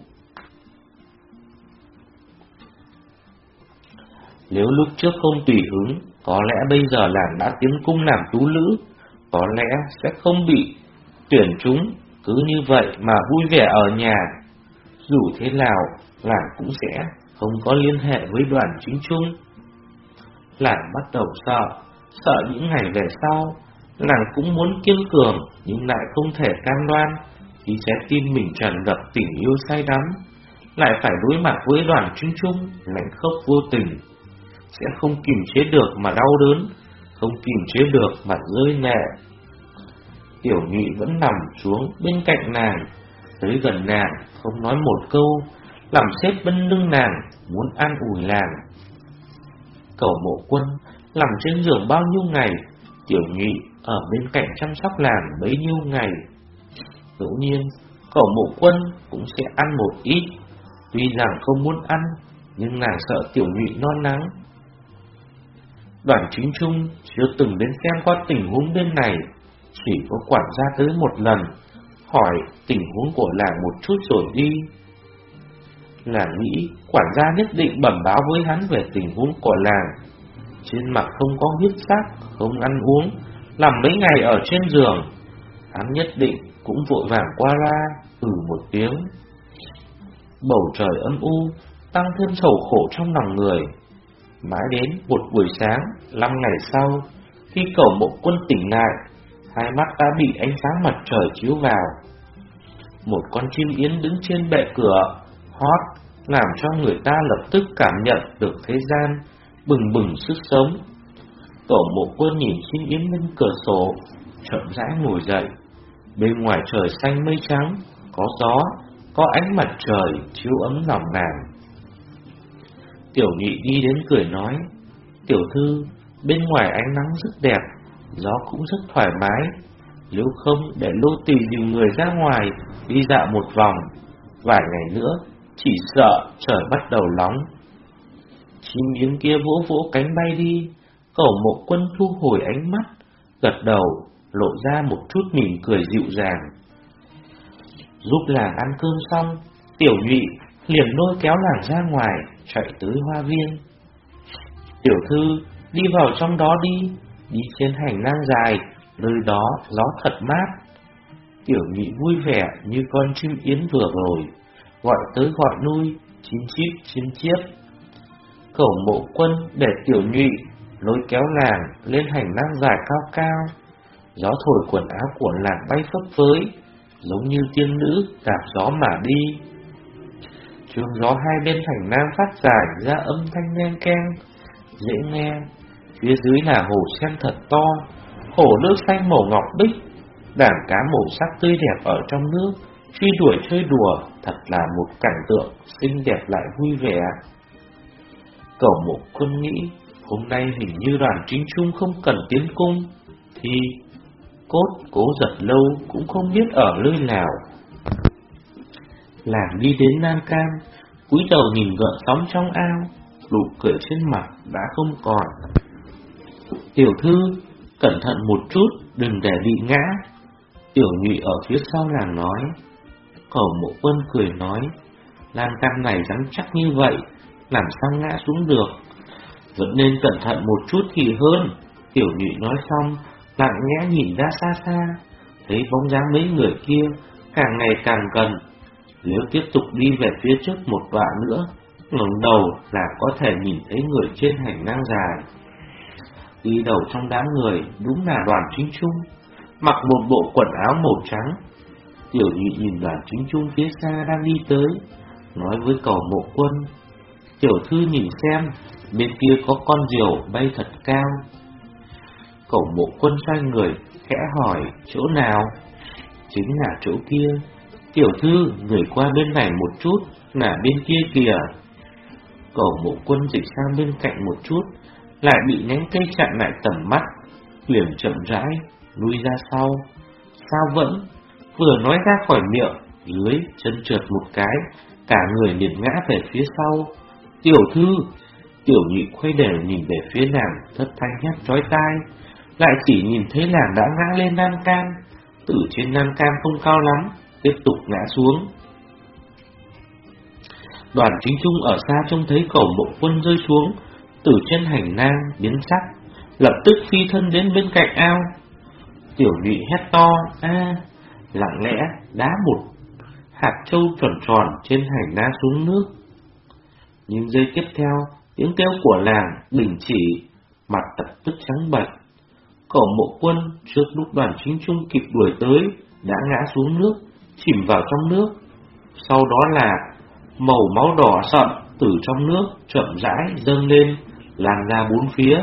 Nếu lúc trước không tùy hứng, có lẽ bây giờ làng đã tiến cung làm tú lữ, có lẽ sẽ không bị tuyển chúng, Cứ như vậy mà vui vẻ ở nhà. Dù thế nào, làng cũng sẽ không có liên hệ với Đoàn Chính Trung. Làng bắt đầu sợ, sợ những ngày về sau. Làng cũng muốn kiên cường, nhưng lại không thể cam đoan, vì trái tim mình tràn ngập tình yêu say đắm, lại phải đối mặt với Đoàn Chính Trung lạnh khốc vô tình. Sẽ không kìm chế được mà đau đớn, không kìm chế được mà rơi lệ. Tiểu Nhụy vẫn nằm xuống bên cạnh nàng, tới gần nàng không nói một câu, làm xếp bên lưng nàng, muốn an ủi nàng. Cẩu Mộ Quân nằm trên giường bao nhiêu ngày, Tiểu Nhụy ở bên cạnh chăm sóc nàng bấy nhiêu ngày. Ngẫu nhiên Cẩu Mộ Quân cũng sẽ ăn một ít, tuy rằng không muốn ăn, nhưng nàng sợ Tiểu Nhụy no nắng. Đoàn Chính Trung chưa từng đến xem qua tình huống bên này, chỉ có quản gia tới một lần, hỏi tình huống của làng một chút rồi đi. Làng nghĩ quản gia nhất định bẩm báo với hắn về tình huống của làng. Trên mặt không có huyết sắc, không ăn uống, nằm mấy ngày ở trên giường. Hắn nhất định cũng vội vàng qua la, ừ một tiếng. Bầu trời âm u, tăng thêm sầu khổ trong lòng người. Mãi đến một buổi sáng, năm ngày sau, khi Cẩu Mộ Quân tỉnh lại, hai mắt đã bị ánh sáng mặt trời chiếu vào. Một con chim yến đứng trên bệ cửa, hót, làm cho người ta lập tức cảm nhận được thế gian bừng bừng sức sống. Cẩu Mộ Quân nhìn chim yến bên cửa sổ, chậm rãi ngồi dậy. Bên ngoài trời xanh mây trắng, có gió, có ánh mặt trời chiếu ấm lòng nàng. Tiểu Nhụy đi đến cười nói, tiểu thư, bên ngoài ánh nắng rất đẹp, gió cũng rất thoải mái. Nếu không để Lô Tỳ dìu người ra ngoài đi dạo một vòng, vài ngày nữa chỉ sợ trời bắt đầu nóng. Chim yến kia vỗ vỗ cánh bay đi. Cẩu Mộ Quân thu hồi ánh mắt, gật đầu, lộ ra một chút mỉm cười dịu dàng. Giúp làng ăn cơm xong, Tiểu Nhụy liền lôi kéo làng ra ngoài, chạy tới hoa viên. Tiểu thư, đi vào trong đó đi, đi trên hành lang dài, nơi đó gió thật mát. Tiểu Nhụy vui vẻ như con chim yến vừa rồi, gọi tới gọi lui, chim chít chim chiếp. Cẩu Mộ Quân để Tiểu Nhụy lôi kéo làng lên hành lang dài cao cao. Gió thổi quần áo của làng bay phấp phới, giống như tiên nữ đạp gió mà đi. Chuông gió hai bên hành lang phát dài ra âm thanh len keng, dễ nghe. Phía dưới là hồ sen thật to, hồ nước xanh màu ngọc bích, đàn cá màu sắc tươi đẹp ở trong nước, truy đuổi chơi đùa, thật là một cảnh tượng xinh đẹp lại vui vẻ. Cẩu Mộ Quân nghĩ, hôm nay hình như Đoàn Chính Trung không cần tiến cung, thì cốt Cố Giật Lâu cũng không biết ở nơi nào. Làng đi đến lan can, cúi đầu nhìn gợn sóng trong ao, nụ cười trên mặt đã không còn. Tiểu thư, cẩn thận một chút, đừng để bị ngã. Tiểu Nhụy ở phía sau làng nói. Cẩu Mộ Quân cười nói, lan can này rắn chắc như vậy, làm sao ngã xuống được, vẫn nên cẩn thận một chút thì hơn. Tiểu Nhụy nói xong, lặng lẽ nhìn ra xa xa, thấy bóng dáng mấy người kia càng ngày càng gần. Nếu tiếp tục đi về phía trước một đoạn nữa, ngẩng đầu là có thể nhìn thấy người trên hành lang dài. Đi đầu trong đám người đúng là Đoàn Chính Trung, mặc một bộ quần áo màu trắng. Tiểu Nhụy nhìn Đoàn Chính Trung phía xa đang đi tới, nói với Cẩu Mộ Quân, tiểu thư nhìn xem, bên kia có con diều bay thật cao. Cẩu Mộ Quân xoay người, khẽ hỏi, chỗ nào? Chính là chỗ kia. Tiểu thư, người qua bên này một chút, là bên kia kìa. Cẩu Mộ Quân dịch sang bên cạnh một chút, lại bị nhánh cây chặn lại tầm mắt, liền chậm rãi lui ra sau. Sao vẫn? Vừa nói ra khỏi miệng, dưới chân trượt một cái, cả người liền ngã về phía sau. Tiểu thư! Tiểu Nhụy quay đều nhìn về phía nàng, thất thanh hét chói tai, lại chỉ nhìn thấy nàng đã ngã lên lan can, từ trên lan can không cao lắm, tiếp tục ngã xuống. Đoàn Chính Trung ở xa trông thấy Cẩu Mộ Quân rơi xuống từ trên hành lang biến sắc, lập tức phi thân đến bên cạnh ao. Tiểu Nhụy hét to, a, lặng lẽ đá một hạt trâu tròn tròn trên hành lang xuống nước. Nhưng giây tiếp theo, tiếng kêu của làng đình chỉ, mặt lập tức trắng bệch. Cẩu Mộ Quân trước lúc Đoàn Chính Trung kịp đuổi tới đã ngã xuống nước, chìm vào trong nước. Sau đó là màu máu đỏ sậm từ trong nước chậm rãi dâng lên, lan ra bốn phía.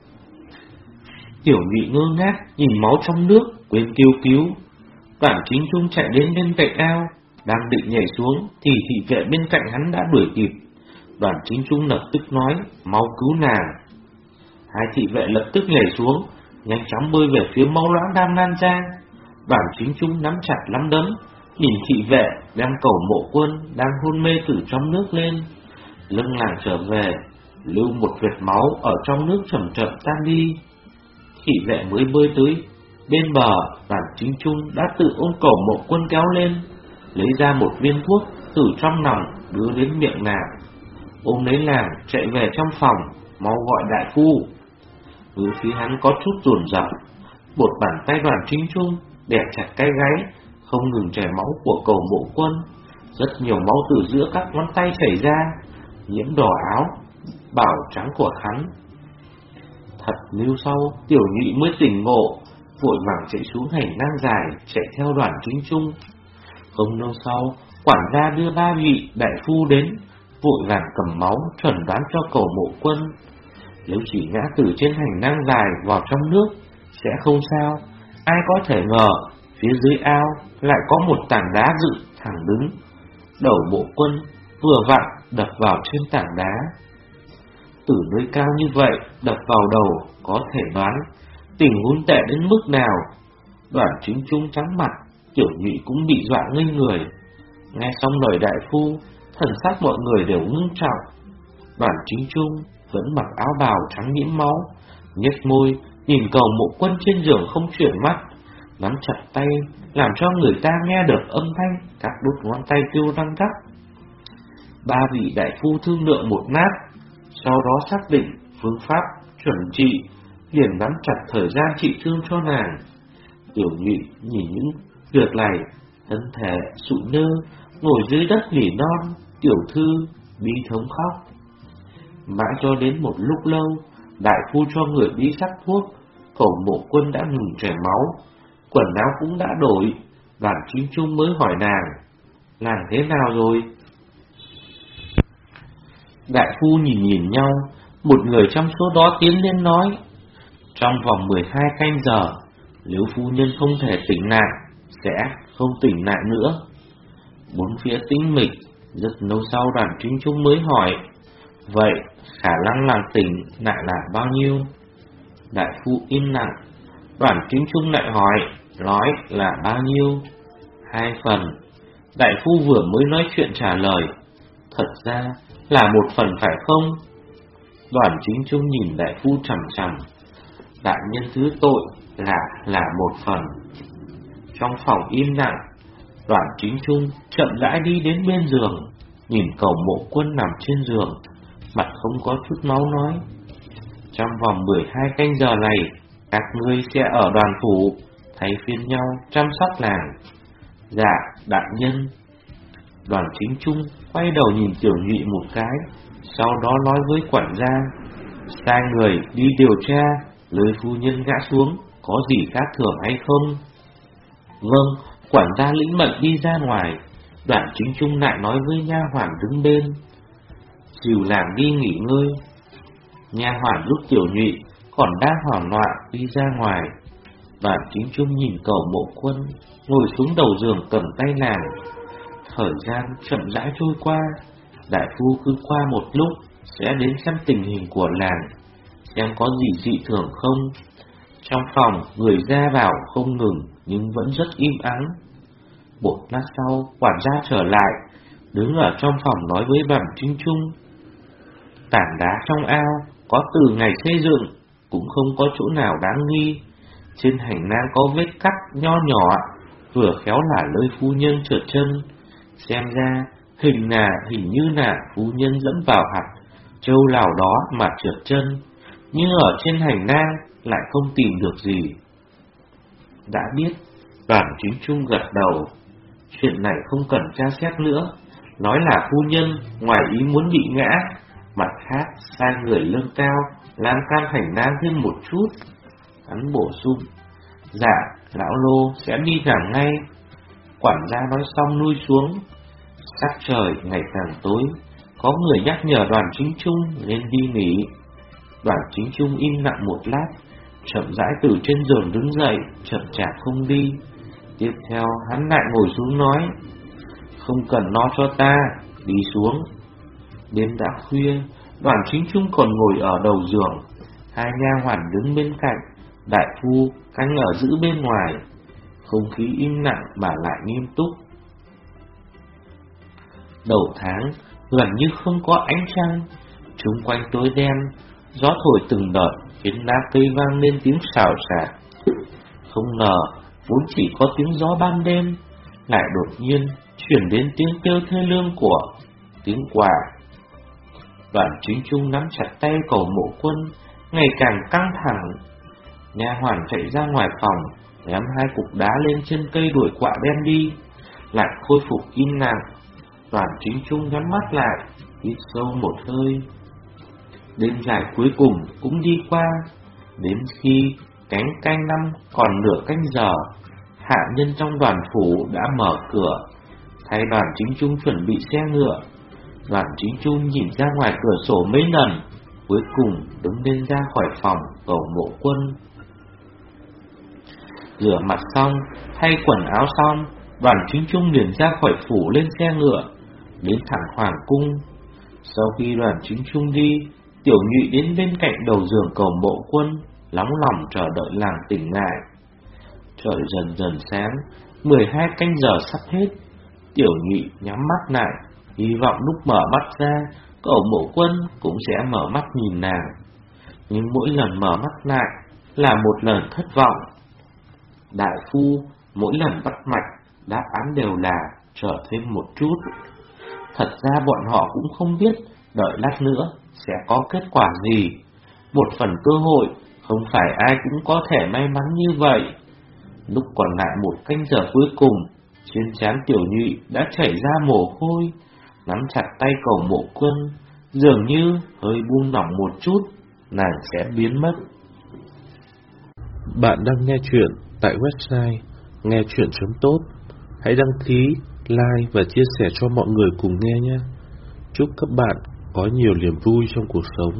Tiểu Nhụy ngơ ngác nhìn máu trong nước, quên kêu cứu. Đoàn Chính Trung chạy đến bên cạnh ao, đang định nhảy xuống thì thị vệ bên cạnh hắn đã đuổi kịp. Đoàn Chính Trung lập tức nói: "Mau cứu nàng!" Hai thị vệ lập tức nhảy xuống, nhanh chóng bơi về phía máu loãng đang lan ra. Đoàn Chính Trung nắm chặt nắm đấm, nhìn thị vệ đem Cẩu Mộ Quân đang hôn mê từ trong nước lên. Lưng nàng trở về, lưu một vệt máu ở trong nước chậm chậm tan đi. Thị vệ mới bơi tới bên bờ, Đoàn Chính Trung đã tự ôm Cẩu Mộ Quân kéo lên, lấy ra một viên thuốc từ trong nòng đưa đến miệng nàng. Ôm lấy nàng chạy về trong phòng, mau gọi đại phu. Từ phía hắn có chút dồn dập, một bàn tay Đoàn Chính Trung đè chặt cái gáy, không ngừng chảy máu của Cẩu Mộ Quân. Rất nhiều máu từ giữa các ngón tay chảy ra, nhiễm đỏ áo bảo trắng của hắn. Thật lâu sau, Tiểu Nhụy mới tỉnh ngộ, vội vàng chạy xuống hành lang dài, chạy theo Đoàn Chính Trung. Không lâu sau, quản gia đưa ba vị đại phu đến, vội vàng cầm máu chuẩn đoán cho Cẩu Mộ Quân. Nếu chỉ ngã từ trên hành lang dài vào trong nước sẽ không sao, ai có thể ngờ phía dưới ao lại có một tảng đá dựng thẳng đứng. Đầu Mộ Quân vừa vặn đập vào trên tảng đá. Từ nơi cao như vậy đập vào đầu, có thể đoán tình huống tệ đến mức nào. Đoàn Chính Trung trắng mặt, Tiểu Nhụy cũng bị dọa ngây người. Nghe xong lời đại phu, thần sắc mọi người đều ngưng trọng. Đoàn Chính Trung vẫn mặc áo bào trắng nhiễm máu, nhếch môi nhìn Cẩu Mộ Quân trên giường không chuyển mắt, nắm chặt tay làm cho người ta nghe được âm thanh các đốt ngón tay kêu răng rắc. Ba vị đại phu thương lượng một lát, sau đó xác định phương pháp chuẩn trị, liền nắm chặt thời gian trị thương cho nàng. Tiểu Nhụy nhìn những việc này, thân thể sụn nhơ, ngồi dưới đất nỉ non: "Tiểu thư", bi thống khóc. Mãi cho đến một lúc lâu, đại phu cho người đi sắc thuốc, Cẩu Mộ Quân đã ngừng chảy máu, quần áo cũng đã đổi. Đoàn Chính Trung mới hỏi nàng: "Nàng thế nào rồi?" Đại phu nhìn nhìn nhau, một người trong số đó tiến lên nói: "Trong vòng mười hai canh giờ, nếu phu nhân không thể tỉnh lại, sẽ không tỉnh lại nữa." Bốn phía tĩnh mịch, rất lâu sau Đoàn Chính Trung mới hỏi: "Vậy khả năng nàng tỉnh lại là bao nhiêu?" Đại phu im lặng. Đoàn Chính Trung lại hỏi: "Nói là bao nhiêu?" "Hai phần." Đại phu vừa mới nói chuyện trả lời: "Thật ra là một phần phải không?" Đoàn Chính Trung nhìn đại phu chằm chằm: "Đại nhân thứ tội, là là một phần." Trong phòng im lặng, Đoàn Chính Trung chậm rãi đi đến bên giường, nhìn Cẩu Mộ Quân nằm trên giường, mặt không có chút máu, nói: "Trong vòng mười hai canh giờ này, các ngươi sẽ ở đoàn phủ thay phiên nhau chăm sóc nàng." "Dạ, đại nhân." Đoàn Chính Trung quay đầu nhìn Tiểu Nhụy một cái, sau đó nói với quản gia: "Sai người đi điều tra nơi phu nhân ngã xuống có gì khác thường hay không?" "Vâng." Quản gia lĩnh mệnh đi ra ngoài. Đoàn Chính Trung lại nói với nha hoàn đứng bên: "Dìu nàng đi nghỉ ngơi." Nha hoàn lúc Tiểu Nhụy còn đang hoảng loạn đi ra ngoài. Đoàn Chính Trung nhìn Cẩu Mộ Quân ngồi xuống đầu giường cầm tay nàng. Thời gian chậm rãi trôi qua, đại phu cứ qua một lúc sẽ đến xem tình hình của nàng, xem có gì dị thường không. Trong phòng người ra vào không ngừng nhưng vẫn rất im ắng. Một lát sau, quản gia trở lại, đứng ở trong phòng nói với Đoàn Chính Trung: "Tảng đá trong ao có từ ngày xây dựng, cũng không có chỗ nào đáng nghi. Trên hành lang có vết cắt nho nhỏ, vừa khéo là nơi phu nhân trượt chân. Xem ra hình là hình như là phu nhân dẫm vào hạt trâu nào đó mà trượt chân, nhưng ở trên hành lang lại không tìm được gì." Đã biết, Đoàn Chính Trung gật đầu. Chuyện này không cần tra xét nữa. Nói là phu nhân ngoài ý muốn bị ngã, mặt khác sai người lương cao lan can hành lang thêm một chút. Hắn bổ sung: Dạ, lão Lô sẽ đi làm ngay. Quản gia nói xong lui xuống. Sắc trời ngày càng tối, có người nhắc nhở Đoàn Chính Trung nên đi nghỉ. Đoàn Chính Trung im lặng một lát, chậm rãi từ trên giường đứng dậy, chậm chạp không đi. Tiếp theo hắn lại ngồi xuống nói: Không cần lo cho ta, đi xuống. Đêm đã khuya, Đoàn Chính Trung còn ngồi ở đầu giường. Hai nha hoàn đứng bên cạnh, đại phu canh ở giữ bên ngoài. Không khí im lặng mà lại nghiêm túc. Đầu tháng gần như không có ánh trăng, chung quanh tối đen, gió thổi từng đợt khiến lá cây vang lên tiếng xào xạc. Không ngờ vốn chỉ có tiếng gió ban đêm, lại đột nhiên chuyển đến tiếng kêu thê lương của tiếng quạ. Đoàn Chính Trung nắm chặt tay Cẩu Mộ Quân, ngày càng căng thẳng. Nha hoàn chạy ra ngoài phòng, ném hai cục đá lên trên cây đuổi quạ đen đi, lại khôi phục im lặng. Đoàn Chính Trung nhắm mắt lại, hít sâu một hơi. Đêm dài cuối cùng cũng đi qua. Đến khi cánh canh năm còn nửa canh giờ, hạ nhân trong đoàn phủ đã mở cửa, thay Đoàn Chính Trung chuẩn bị xe ngựa. Đoàn Chính Trung nhìn ra ngoài cửa sổ mấy lần, cuối cùng đứng lên ra khỏi phòng Cẩu Mộ Quân. Rửa mặt xong, thay quần áo xong, Đoàn Chính Trung liền ra khỏi phủ lên xe ngựa, đến thẳng Hoàng cung. Sau khi Đoàn Chính Trung đi, Tiểu Nhụy đến bên cạnh đầu giường Cẩu Mộ Quân, nóng lòng chờ đợi làng tỉnh lại. Trời dần dần sáng, mười hai canh giờ sắp hết. Tiểu Nhụy nhắm mắt lại, hy vọng lúc mở mắt ra, Cẩu Mộ Quân cũng sẽ mở mắt nhìn nàng. Nhưng mỗi lần mở mắt lại là một lần thất vọng. Đại phu mỗi lần bắt mạch, đáp án đều là chờ thêm một chút. Thật ra bọn họ cũng không biết đợi lát nữa sẽ có kết quả gì. Một phần cơ hội, không phải ai cũng có thể may mắn như vậy. Lúc còn lại một canh giờ cuối cùng, trên trán Tiểu Nhụy đã chảy ra mồ hôi, nắm chặt tay Cẩu Mộ Quân, dường như hơi buông lỏng một chút, nàng sẽ biến mất. Bạn đang nghe chuyện tại website nghe chuyện chấm tốt. Hãy đăng ký, like và chia sẻ cho mọi người cùng nghe nhé. Chúc các bạn có nhiều niềm vui trong cuộc sống.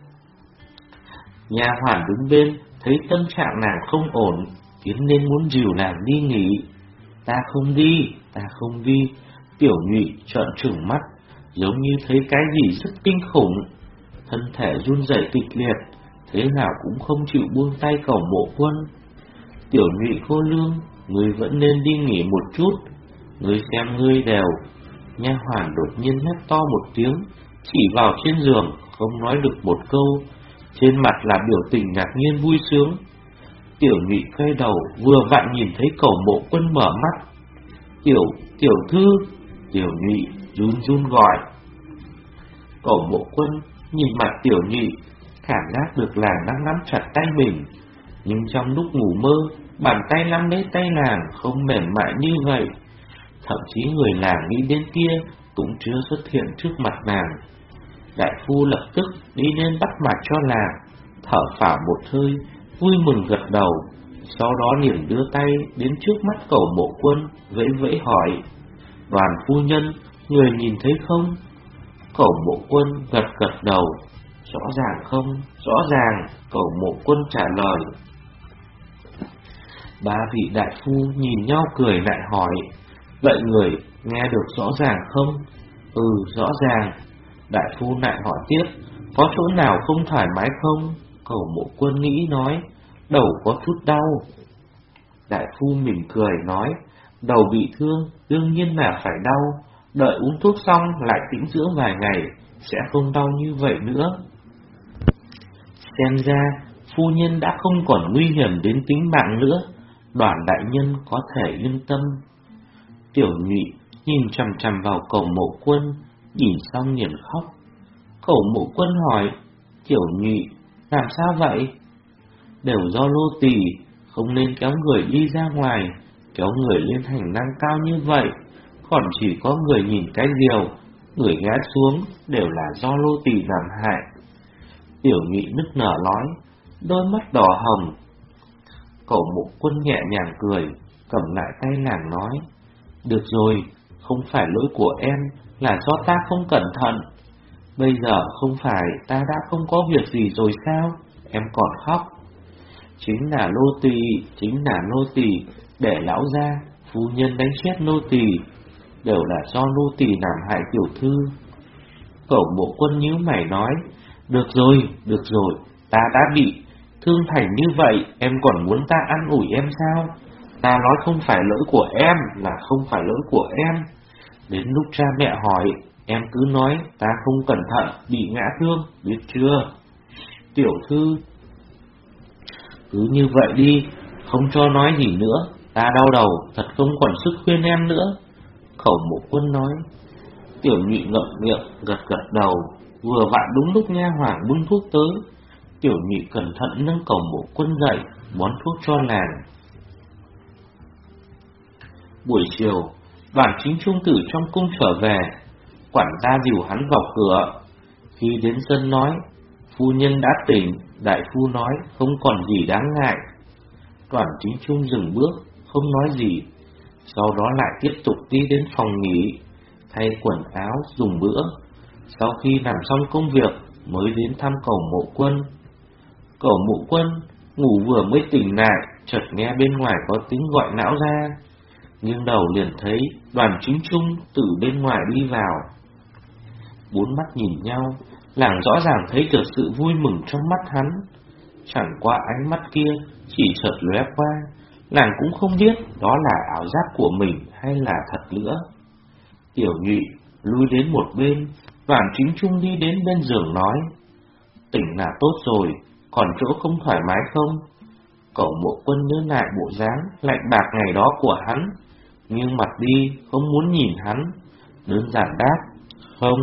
Nha hoàn đứng bên thấy tâm trạng nàng không ổn, tiến nên muốn dìu nàng đi nghỉ. Ta không đi, ta không đi. Tiểu Nhụy trợn trừng mắt, giống như thấy cái gì rất kinh khủng. Thân thể run rẩy kịch liệt, thế nào cũng không chịu buông tay Cẩu Mộ Quân. Tiểu Nhụy cô lương, ngươi vẫn nên đi nghỉ một chút. Ngươi xem ngươi đều. Nha hoàn đột nhiên hét to một tiếng, chỉ vào trên giường, không nói được một câu, trên mặt là biểu tình ngạc nhiên vui sướng. Tiểu Nhụy quay đầu, vừa vặn nhìn thấy Cẩu Mộ Quân mở mắt. Tiểu, tiểu thư. Tiểu Nhụy run run gọi. Cẩu Mộ Quân nhìn mặt Tiểu Nhụy, cảm giác được nàng đang nắm chặt tay mình, nhưng trong lúc ngủ mơ, bàn tay nắm lấy tay nàng không mềm mại như vậy. Thậm chí người làng nghĩ đến kia cũng chưa xuất hiện trước mặt nàng. Đại phu lập tức đi lên bắt mạch cho nàng, thở phào một hơi, vui mừng gật đầu. Sau đó liền đưa tay đến trước mắt Cẩu Mộ Quân, vẫy vẫy hỏi: Đoàn phu nhân, người nhìn thấy không? Cẩu Mộ Quân gật gật đầu. Rõ ràng không? Rõ ràng, Cẩu Mộ Quân trả lời. Ba vị đại phu nhìn nhau cười lại hỏi: Vậy người nghe được rõ ràng không? Ừ, rõ ràng. Đại phu lại hỏi tiếp: Có chỗ nào không thoải mái không? Cẩu Mộ Quân nghĩ nói: Đầu có chút đau. Đại phu mỉm cười nói: Đầu bị thương đương nhiên là phải đau, đợi uống thuốc xong lại tĩnh dưỡng vài ngày sẽ không đau như vậy nữa. Xem ra phu nhân đã không còn nguy hiểm đến tính mạng nữa, Đoàn đại nhân có thể yên tâm. Tiểu Nhụy nhìn chằm chằm vào Cẩu Mộ Quân, nhìn xong liền khóc. Cẩu Mộ Quân hỏi: Tiểu Nhụy, làm sao vậy? Đều do Lô tỳ không nên kéo người đi ra ngoài, kéo người lên hành lang cao như vậy, còn chỉ có người nhìn cái điều, người ngã xuống đều là do Lô Tỳ làm hại. Tiểu Nhụy nức nở nói, đôi mắt đỏ hồng. Cẩu Mộ Quân nhẹ nhàng cười, cầm lại tay nàng nói, được rồi, không phải lỗi của em, là do ta không cẩn thận. Bây giờ không phải ta đã không có việc gì rồi sao, em còn khóc. Chính là Lô Tỳ, chính là Lô Tỳ để lão gia, phu nhân đánh chết Lô Tỳ, đều là do Lô Tỳ làm hại tiểu thư. Cẩu Mộ Quân nhíu mày nói, được rồi, được rồi, ta đã bị thương thành như vậy, em còn muốn ta an ủi em sao? Ta nói không phải lỗi của em, là không phải lỗi của em. Đến lúc cha mẹ hỏi, em cứ nói ta không cẩn thận, bị ngã thương, biết chưa? Tiểu thư, cứ như vậy đi, không cho nói gì nữa, ta đau đầu, thật không còn sức khuyên em nữa. Cẩu Mộ Quân nói. Tiểu Nhụy ngậm miệng, gật gật đầu. Vừa vặn đúng lúc nha hoàng bưng thuốc tới, Tiểu Nhụy cẩn thận nâng Cẩu Mộ Quân dậy, bón thuốc cho nàng. Buổi chiều, Đoàn Chính Trung từ trong cung trở về, quản gia dìu hắn vào cửa. Khi đến sân nói, phu nhân đã tỉnh, đại phu nói không còn gì đáng ngại. Đoàn Chính Trung dừng bước, không nói gì, sau đó lại tiếp tục đi đến phòng nghỉ, thay quần áo dùng bữa. Sau khi làm xong công việc, mới đến thăm Cẩu Mộ Quân. Cẩu Mộ Quân ngủ vừa mới tỉnh lại, chợt nghe bên ngoài có tiếng gọi não ra, nghiêng đầu liền thấy Đoàn Chính Trung từ bên ngoài đi vào. Bốn mắt nhìn nhau, nàng rõ ràng thấy được sự vui mừng trong mắt hắn. Chẳng qua ánh mắt kia chỉ chợt lóe qua, nàng cũng không biết đó là ảo giác của mình hay là thật nữa. Tiểu Nhụy lui đến một bên, Đoàn Chính Trung đi đến bên giường nói, tỉnh là tốt rồi, còn chỗ không thoải mái không? Cẩu Mộ Quân nhớ lại bộ dáng lạnh bạc ngày đó của hắn, nghiêng mặt đi, không muốn nhìn hắn, đơn giản đáp, không.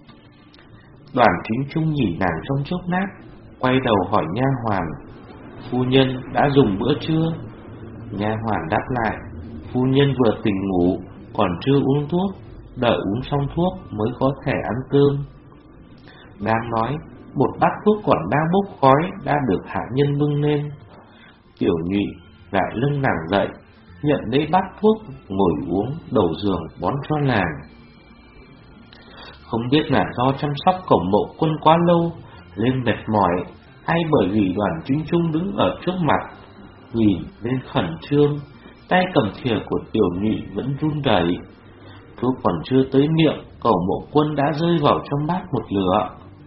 Đoàn Chính Trung nhìn nàng trong chốc lát, quay đầu hỏi nha hoàn, phu nhân đã dùng bữa chưa? Nha hoàn đáp lại, phu nhân vừa tỉnh ngủ, còn chưa uống thuốc, đợi uống xong thuốc mới có thể ăn cơm. Đang nói, một bát thuốc còn đang bốc khói đã được hạ nhân bưng lên. Tiểu Nhụy lại lưng nàng dậy, nhận lấy bát thuốc, ngồi uống, đầu giường bón cho nàng. Không biết là do chăm sóc Cẩu Mộ Quân quá lâu, lên mệt mỏi, hay bởi vì Đoàn Chính Trung đứng ở trước mặt, nhìn lên khẩn trương, tay cầm thìa của Tiểu Nhụy vẫn run rẩy. Thuốc còn chưa tới miệng, Cẩu Mộ Quân đã rơi vào trong bát một lửa.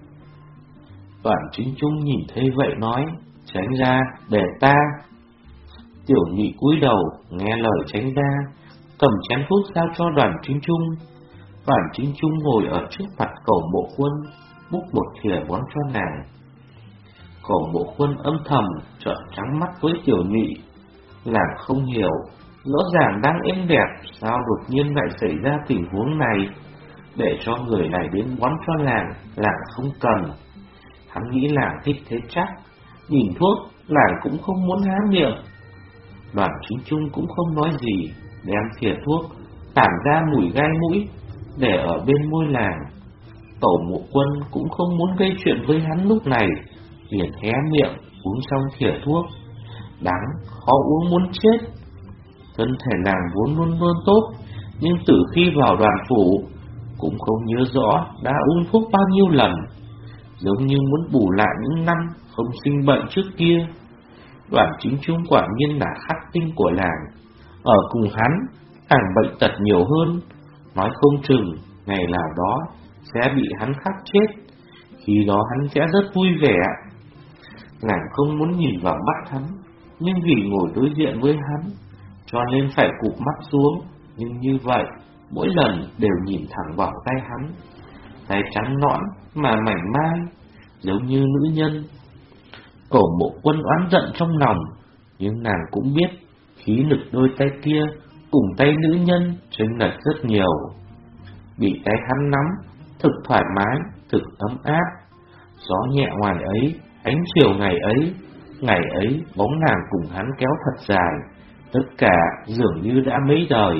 Đoàn Chính Trung nhìn thấy vậy nói, tránh ra, để ta. Tiểu Nhụy cúi đầu, nghe lời tránh ra, cầm chén thuốc giao cho Đoàn Chính Trung. Đoàn Chính Trung ngồi ở trước mặt Cẩu Mộ Quân, múc một thìa bón cho nàng. Cẩu Mộ Quân âm thầm trợn trắng mắt với Tiểu Nhụy, nàng không hiểu, rõ ràng đang êm đẹp, sao đột nhiên lại xảy ra tình huống này, để cho người này đến bón cho nàng, nàng không cần. Hắn nghĩ nàng thích thế chắc, nhìn thuốc, nàng cũng không muốn há miệng. Đoàn Chính Trung cũng không nói gì, đem thìa thuốc, tản ra mùi gai mũi, để ở bên môi nàng. Cẩu Mộ Quân cũng không muốn gây chuyện với hắn lúc này, liền hé miệng, uống xong thìa thuốc. Đắng, khó uống muốn chết. Thân thể nàng vốn luôn luôn tốt, nhưng từ khi vào đoàn phủ, cũng không nhớ rõ đã uống thuốc bao nhiêu lần, giống như muốn bù lại những năm không sinh bệnh trước kia. Đoàn Chính Trung quả nhiên là khắc tinh của làng, ở cùng hắn, càng bệnh tật nhiều hơn, nói không chừng ngày nào đó sẽ bị hắn khắc chết, khi đó hắn sẽ rất vui vẻ. Nàng không muốn nhìn vào mắt hắn, nhưng vì ngồi đối diện với hắn, cho nên phải cụp mắt xuống, nhưng như vậy, mỗi lần đều nhìn thẳng vào tay hắn, tay trắng nõn mà mảnh mai, giống như nữ nhân. Cẩu Mộ Quân oán giận trong lòng, nhưng nàng cũng biết khí lực đôi tay kia cùng tay nữ nhân chênh lệch rất nhiều. Bị tay hắn nắm, thực thoải mái, thực ấm áp. Gió nhẹ ngoài ấy, ánh chiều ngày ấy, ngày ấy bóng nàng cùng hắn kéo thật dài, tất cả dường như đã mấy đời.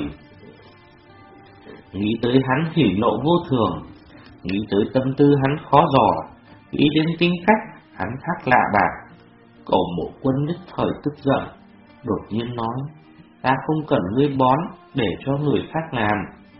Nghĩ tới hắn hỉ nộ vô thường, nghĩ tới tâm tư hắn khó dò, nghĩ đến tính cách hắn khác lạ bạc, Cổ Mộ Quân nhất thời tức giận, đột nhiên nói: ta không cần ngươi bón để cho người khác làm.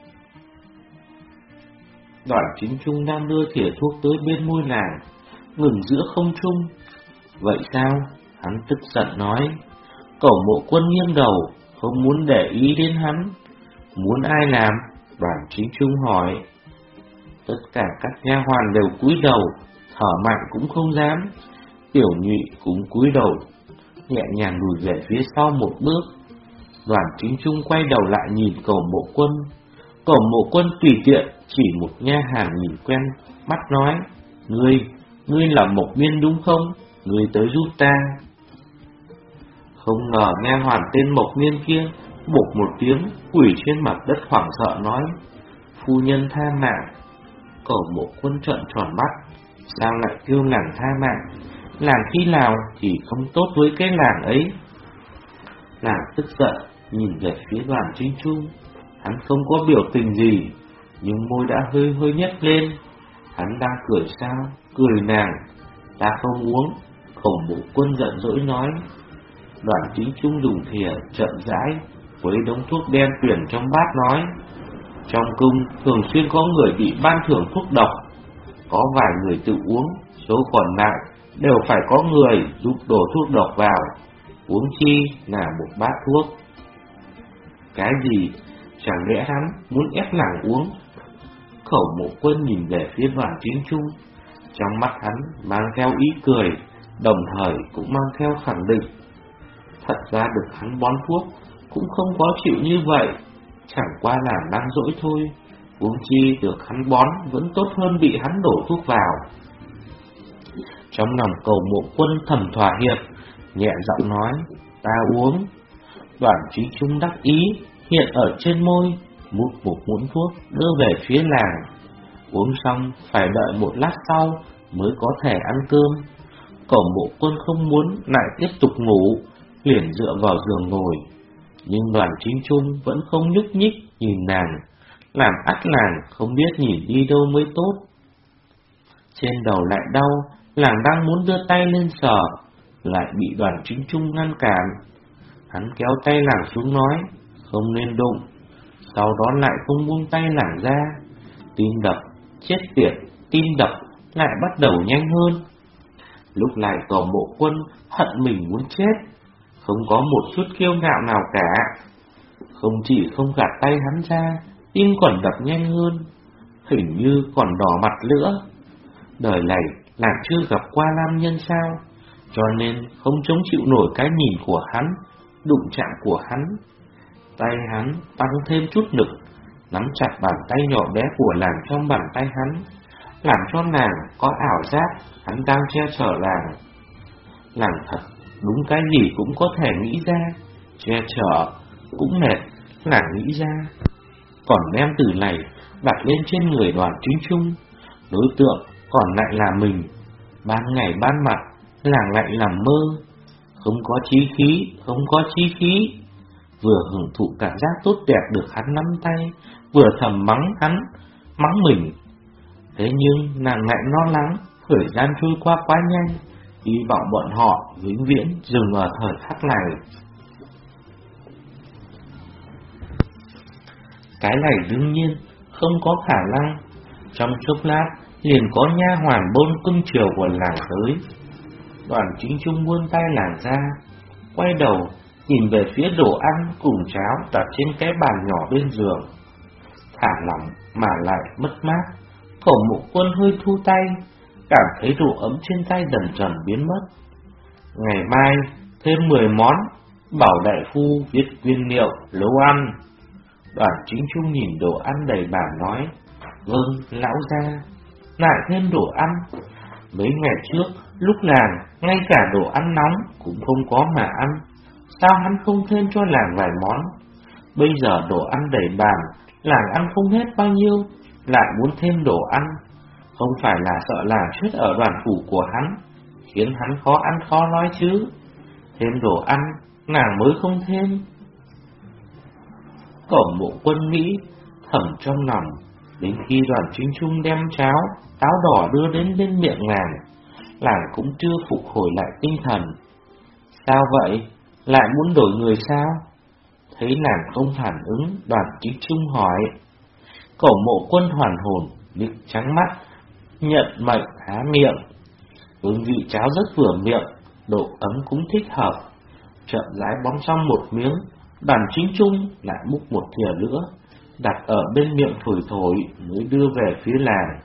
Đoàn Chính Trung đang đưa thìa thuốc tới bên môi nàng, ngừng giữa không trung. Vậy sao? Hắn tức giận nói. Cổ Mộ Quân nghiêng đầu, không muốn để ý đến hắn. Muốn ai làm? Đoàn Chính Trung hỏi. Tất cả các nha hoàn đều cúi đầu, thở mạnh cũng không dám. Tiểu Nhụy cũng cúi đầu, nhẹ nhàng lùi về phía sau một bước. Đoàn Chính Trung quay đầu lại nhìn Cổ Mộ Quân. Cổ Mộ Quân tùy tiện chỉ một nha hoàn nhìn quen mắt nói: Ngươi, ngươi là Mộc Miên đúng không? Ngươi tới giúp ta. Không ngờ nha hoàn tên Mộc Miên kia bột một tiếng quỳ trên mặt đất hoảng sợ nói: Phu nhân tha mạng. Cổ Mộ Quân trợn tròn mắt, sao lại kêu nàng tha mạng? Làng khi nào thì không tốt với cái làng ấy. Nàng tức giận nhìn về phía Đoàn Chính Trung. Hắn không có biểu tình gì, nhưng môi đã hơi hơi nhếch lên. Hắn đang cười sao? Cười nàng. Ta không uống. Cổ Mộ Quân giận dỗi nói. Đoàn Chính Trung dùng thìa chậm rãi với đống thuốc đen tuyển trong bát nói: Trong cung thường xuyên có người bị ban thưởng thuốc độc, có vài người tự uống, số còn lại đều phải có người giúp đổ thuốc độc vào, uống chi là một bát thuốc. Cái gì? Chẳng lẽ hắn muốn ép nàng uống? Cổ Mộ Quân nhìn về phía Đoàn Chính Trung, trong mắt hắn mang theo ý cười, đồng thời cũng mang theo khẳng định. Thật ra được hắn bón thuốc cũng không có chịu như vậy, chẳng qua là đang dỗi thôi. Uống chi được hắn bón vẫn tốt hơn bị hắn đổ thuốc vào. Trong lòng Cổ Mộ Quân thầm thỏa hiệp, nhẹ giọng nói: Ta uống. Đoàn Chính Trung đắc ý hiện ở trên môi, mút một muỗng thuốc đưa về phía làng. Uống xong phải đợi một lát sau mới có thể ăn cơm. Cổ Mộ Quân không muốn lại tiếp tục ngủ, liền dựa vào giường ngồi. Nhưng Đoàn Chính Trung vẫn không nhúc nhích nhìn nàng, làm ắt nàng không biết nhìn đi đâu mới tốt. Trên đầu lại đau, nàng đang muốn đưa tay lên sờ, lại bị Đoàn Chính Trung ngăn cản. Hắn kéo tay nàng xuống nói: Không nên đụng. Sau đó lại không buông tay nàng ra. Tim đập, chết tiệt, tim đập lại bắt đầu nhanh hơn. Lúc này Cổ Mộ Quân hận mình muốn chết, không có một chút kiêu ngạo nào cả. Không chỉ không gạt tay hắn ra, tim còn đập nhanh hơn, hình như còn đỏ mặt nữa. Đời này nàng chưa gặp qua nam nhân sao, cho nên không chống chịu nổi cái nhìn của hắn, đụng chạm của hắn. Tay hắn tăng thêm chút lực, nắm chặt bàn tay nhỏ bé của nàng trong bàn tay hắn, làm cho nàng có ảo giác hắn đang che chở nàng. Nàng thật đúng cái gì cũng có thể nghĩ ra, che chở cũng mệt, nàng nghĩ ra. Còn đem từ này đặt lên trên người Đoàn Chính Trung, đối tượng còn lại là mình. Ban ngày ban mặt nàng lại làm mơ, không có chí khí, không có chí khí. Vừa hưởng thụ cảm giác tốt đẹp được hắn nắm tay, vừa thầm mắng hắn, mắng mình. Thế nhưng nàng lại lo lắng thời gian trôi qua quá nhanh, hy vọng bọn họ vĩnh viễn dừng ở thời khắc này. Cái này đương nhiên không có khả năng. Trong chốc lát liền có nha hoàn bôn cưng chiều của làng tới. Đoàn Chính Trung buông tay làng ra, quay đầu nhìn về phía đồ ăn cùng cháo đặt trên cái bàn nhỏ bên giường. Thả lỏng mà lại mất mát, Cổ Mộ Quân hơi thu tay, cảm thấy độ ấm trên tay dần dần biến mất. Ngày mai thêm mười món, bảo đại phu viết nguyên liệu nấu ăn. Đoàn Chính Trung nhìn đồ ăn đầy bàn nói: Vâng, lão gia. Lại thêm đồ ăn. Mấy ngày trước, lúc làng ngay cả đồ ăn nóng cũng không có mà ăn, sao hắn không thêm cho làng vài món? Bây giờ đồ ăn đầy bàn, làng ăn không hết bao nhiêu, lại muốn thêm đồ ăn. Không phải là sợ làng chết ở đoàn phủ của hắn, khiến hắn khó ăn khó nói chứ. Thêm đồ ăn, nàng mới không thêm. Cẩu Mộ Quân nghĩ thầm trong lòng. Đến khi Đoàn Chính Trung đem cháo táo đỏ đưa đến bên miệng nàng, nàng cũng chưa phục hồi lại tinh thần. Sao vậy? Lại muốn đổi người sao? Thấy nàng không phản ứng, Đoàn Chính Trung hỏi. Cẩu Mộ Quân hoàn hồn, liếc trắng mắt, nhận mệnh há miệng. Hương vị cháo rất vừa miệng, độ ấm cũng thích hợp. Chậm rãi bón xong một miếng, Đoàn Chính Trung lại múc một thìa nữa, đặt ở bên miệng thổi thổi mới đưa về phía làng.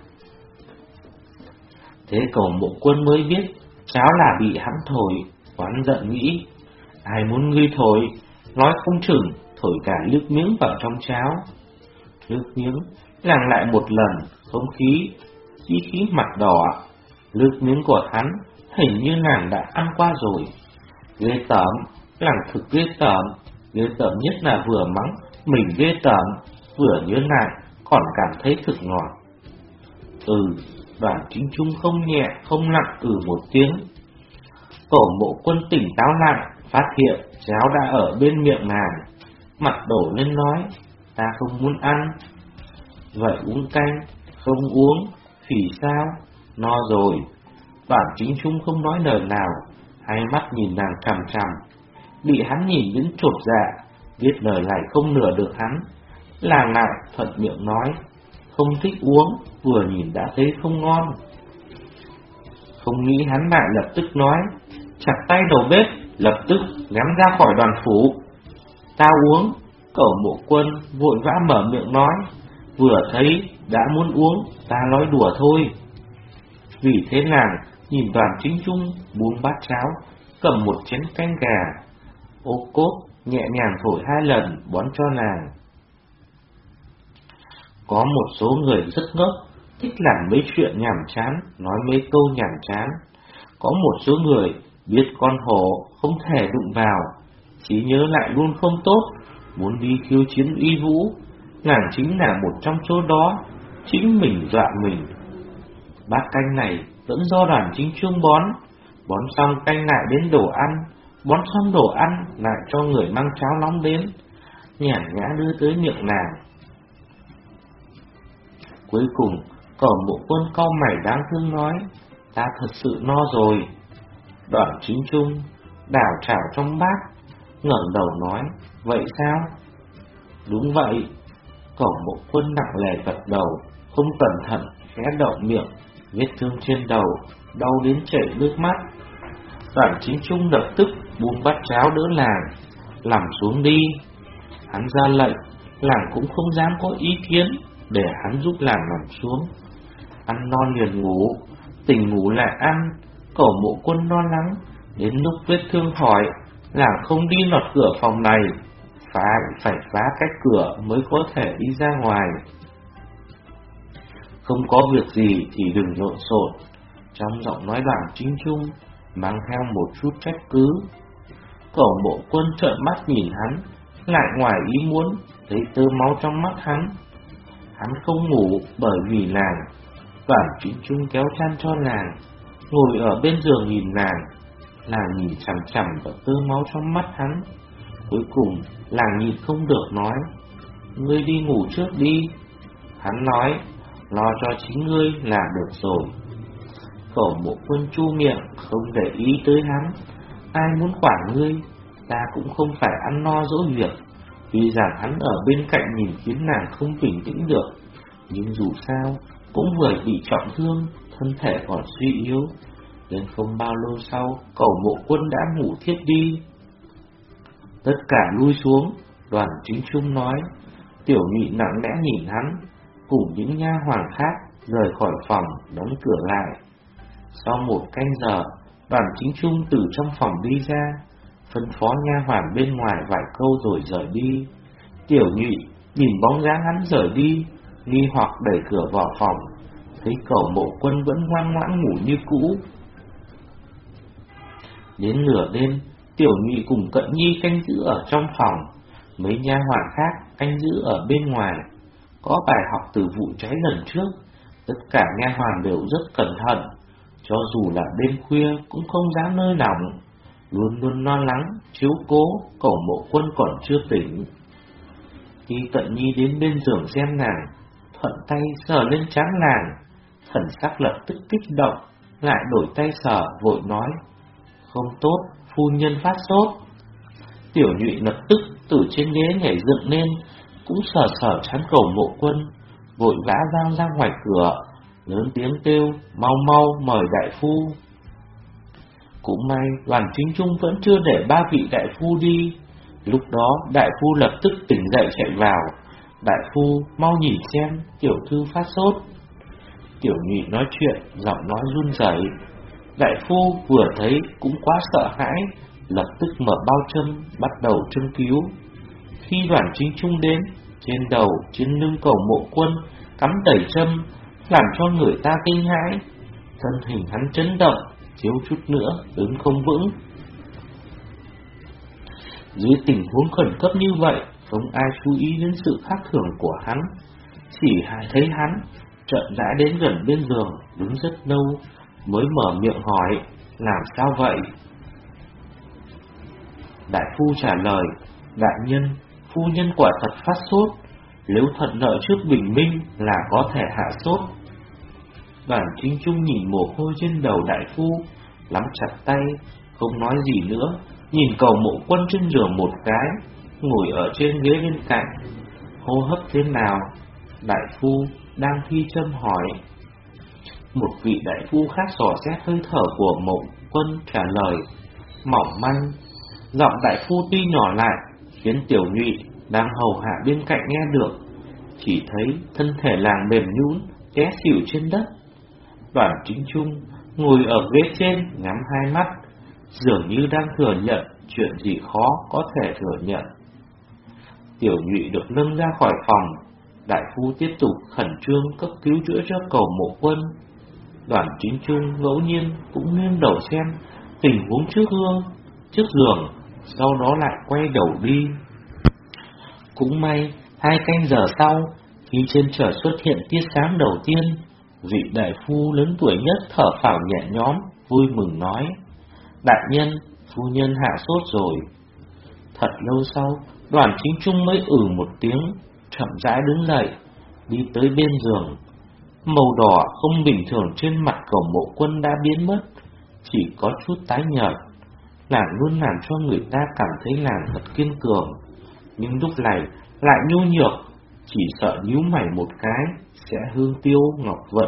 Thế Cẩu Mộ Quân mới biết cháo là bị hắn thổi, oán giận nghĩ, ai muốn ngươi thổi, nói không chừng thổi cả nước miếng vào trong cháo. Nước miếng làng lại một lần, không khí khí khí mặt đỏ. Nước miếng của hắn hình như nàng đã ăn qua rồi. Ghê tởm, làng thực ghê tởm. Ghê tởm nhất là vừa mắng mình ghê tởm, vừa nhớ lại còn cảm thấy thực ngọt. Ừ, Đoàn Chính Trung không nhẹ không nặng ừ một tiếng. Cẩu Mộ Quân tỉnh táo lại, phát hiện cháo đã ở bên miệng nàng, mặt đổ lên nói, ta không muốn ăn. Vậy uống canh, không uống, thì sao? No rồi. Đoàn Chính Trung không nói lời nào, hai mắt nhìn nàng chằm chằm. Bị hắn nhìn đến chột dạ, biết lời lại không lừa được hắn, làng lại thuận miệng nói, không thích uống, vừa nhìn đã thấy không ngon. Không nghĩ hắn lại lập tức nói, chặt tay đầu bếp, lập tức ném ra khỏi đoàn phủ. Ta uống. Cẩu Mộ Quân vội vã mở miệng nói, vừa thấy đã muốn uống, ta nói đùa thôi. Vì thế nàng nhìn Đoàn Chính Trung buông bát cháo, cầm một chén canh gà, ô cốt nhẹ nhàng thổi hai lần bón cho nàng. Có một số người rất ngốc, thích làm mấy chuyện nhàm chán, nói mấy câu nhàm chán. Có một số người biết con hổ không thể đụng vào, trí nhớ lại luôn không tốt, muốn đi khiêu chiến uy vũ. Nàng chính là một trong số đó, chính mình dọa mình. Bát canh này vẫn do Đoàn Chính Trung bón, bón xong canh lại đến đồ ăn, bón xong đồ ăn lại cho người mang cháo nóng đến, nhàn nhã đưa tới miệng nàng. Cuối cùng, Cẩu Mộ Quân cau mày đáng thương nói, ta thật sự no rồi. Đoàn Chính Trung đảo chảo trong bát, ngẩng đầu nói, vậy sao? Đúng vậy. Cẩu Mộ Quân nặng nề gật đầu, không cẩn thận khẽ động miệng, vết thương trên đầu đau đến chảy nước mắt. Đoàn Chính Trung lập tức buông bát cháo đỡ làng, nằm xuống đi. Hắn ra lệnh, làng cũng không dám có ý kiến, để hắn giúp làng nằm xuống. Ăn non liền ngủ, tỉnh ngủ lại ăn. Cẩu Mộ Quân lo lắng, đến lúc vết thương khỏi, làng không đi lọt cửa phòng này, phải phải phá cách cửa mới có thể đi ra ngoài. Không có việc gì thì đừng lộn xộn. Trong giọng nói Đoàn Chính Trung mang theo một chút trách cứ. Cẩu Mộ Quân trợn mắt nhìn hắn, lại ngoài ý muốn thấy tơ máu trong mắt hắn. Hắn không ngủ bởi vì nàng. Đoàn Chính Trung kéo chăn cho nàng, ngồi ở bên giường nhìn nàng. Nàng nhìn chằm chằm vào tơ máu trong mắt hắn. Cuối cùng nàng nhìn không được nói, ngươi đi ngủ trước đi. Hắn nói, lo cho chính ngươi là được rồi. Cẩu Mộ Quân chu miệng không để ý tới hắn. Ai muốn quản ngươi, ta cũng không phải ăn no dỗi việc. Tuy rằng hắn ở bên cạnh nhìn khiến nàng không bình tĩnh được, nhưng dù sao cũng vừa bị trọng thương, thân thể còn suy yếu, nên không bao lâu sau Cẩu Mộ Quân đã ngủ thiếp đi. Tất cả lui xuống, Đoàn Chính Trung nói. Tiểu Nhụy nặng lẽ nhìn hắn, cùng những nha hoàn khác rời khỏi phòng, đóng cửa lại. Sau một canh giờ, Đoàn Chính Trung từ trong phòng đi ra, phân phó nha hoàn bên ngoài vài câu rồi rời đi. Tiểu Nhụy nhìn bóng dáng hắn rời đi, nghi hoặc đẩy cửa vào phòng, thấy Cẩu Mộ Quân vẫn ngoan ngoãn ngủ như cũ. Đến nửa đêm, Tiểu Nhụy cùng Cận Nhi canh giữ ở trong phòng, mấy nha hoàn khác canh giữ ở bên ngoài. Có bài học từ vụ cháy lần trước, tất cả nha hoàn đều rất cẩn thận, cho dù là đêm khuya cũng không dám nơi lỏng, luôn luôn lo lắng chiếu cố Cẩu Mộ Quân còn chưa tỉnh. Khi Cận Nhi đến bên giường xem nàng, thuận tay sờ lên trán nàng, thần sắc lập tức kích động, lại đổi tay sờ, vội nói: "Không tốt, phu nhân phát sốt." Tiểu Nhụy lập tức từ trên ghế nhảy dựng lên, cũng sờ sờ trán Cầu Mộ Quân, vội vã vang ra ngoài cửa, lớn tiếng kêu: "Mau mau mời đại phu." Cũng may Đoàn Chính Trung vẫn chưa để ba vị đại phu đi. Lúc đó đại phu lập tức tỉnh dậy chạy vào: "Đại phu, mau nhìn xem, tiểu thư phát sốt." Tiểu Nhụy nói chuyện, giọng nói run rẩy. Đại phu vừa thấy cũng quá sợ hãi, lập tức mở bao châm, bắt đầu châm cứu. Khi Đoàn Chính Trung đến, trên đầu, trên lưng Cầu Mộ Quân cắm đầy châm, làm cho người ta kinh hãi. Thân hình hắn chấn động, thiếu chút nữa đứng không vững. Dưới tình huống khẩn cấp như vậy, không ai chú ý đến sự khác thường của hắn. Chỉ thấy hắn chợt đã đến gần bên giường, đứng rất lâu, mới mở miệng hỏi: "Làm sao vậy?" Đại phu trả lời: "Đại nhân, phu nhân quả thật phát sốt, nếu thuận lợi trước bình minh là có thể hạ sốt." Đoàn Chính Trung nhìn mồ hôi trên đầu đại phu, nắm chặt tay, không nói gì nữa, nhìn Cầu Mộ Quân trên giường một cái, ngồi ở trên ghế bên cạnh. "Hô hấp thế nào?" Đại phu đang thi châm hỏi. Một vị đại phu khác dò xét hơi thở của Mộ Quân trả lời: "Mỏng manh." Giọng đại phu tuy nhỏ lại, khiến Tiểu Nhụy đang hầu hạ bên cạnh nghe được, chỉ thấy thân thể làng mềm nhũn, té xỉu trên đất. Đoàn Chính Trung ngồi ở ghế trên, nhắm hai mắt, dường như đang thừa nhận chuyện gì khó có thể thừa nhận. Tiểu Nhụy được nâng ra khỏi phòng, đại phu tiếp tục khẩn trương cấp cứu chữa cho Cầu Mộ Quân. Đoàn Chính Trung ngẫu nhiên cũng nghiêng đầu xem tình huống trước gương, trước giường, sau đó lại quay đầu đi. Cũng may, hai canh giờ sau, khi trên trời xuất hiện tia sáng đầu tiên, vị đại phu lớn tuổi nhất thở phào nhẹ nhõm, vui mừng nói: "Đại nhân, phu nhân hạ sốt rồi." Thật lâu sau, Đoàn Chính Trung mới ừ một tiếng, chậm rãi đứng dậy, đi tới bên giường. Màu đỏ không bình thường trên mặt Cầu Mộ Quân đã biến mất, chỉ có chút tái nhợt. Nàng luôn làm cho người ta cảm thấy nàng thật kiên cường, nhưng lúc này lại nhu nhược, chỉ sợ nhíu mày một cái sẽ hương tiêu ngọc vẫn.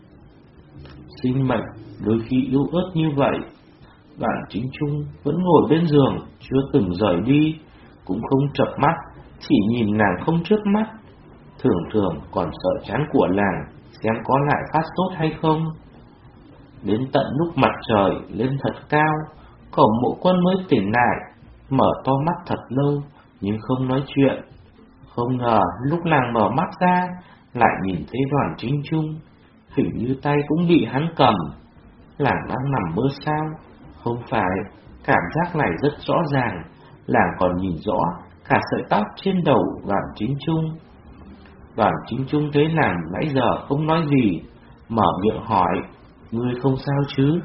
Sinh mệnh đôi khi yếu ớt như vậy. Đoàn Chính Trung vẫn ngồi bên giường, chưa từng rời đi, cũng không chợp mắt, chỉ nhìn nàng không chớp mắt. Thường thường còn sợ chán của nàng xem có lại phát sốt hay không. Đến tận lúc mặt trời lên thật cao, Cầu Mộ Quân mới tỉnh lại, mở to mắt thật lâu nhưng không nói chuyện. Không ngờ lúc nàng mở mắt ra, lại nhìn thấy Đoàn Chính Trung, hình như tay cũng bị hắn cầm. Nàng đang nằm mơ sao? Không phải, cảm giác này rất rõ ràng, nàng còn nhìn rõ cả sợi tóc trên đầu Đoàn Chính Trung. Đoàn Chính Trung thấy nàng nãy giờ không nói gì, mở miệng hỏi: "Ngươi không sao chứ?"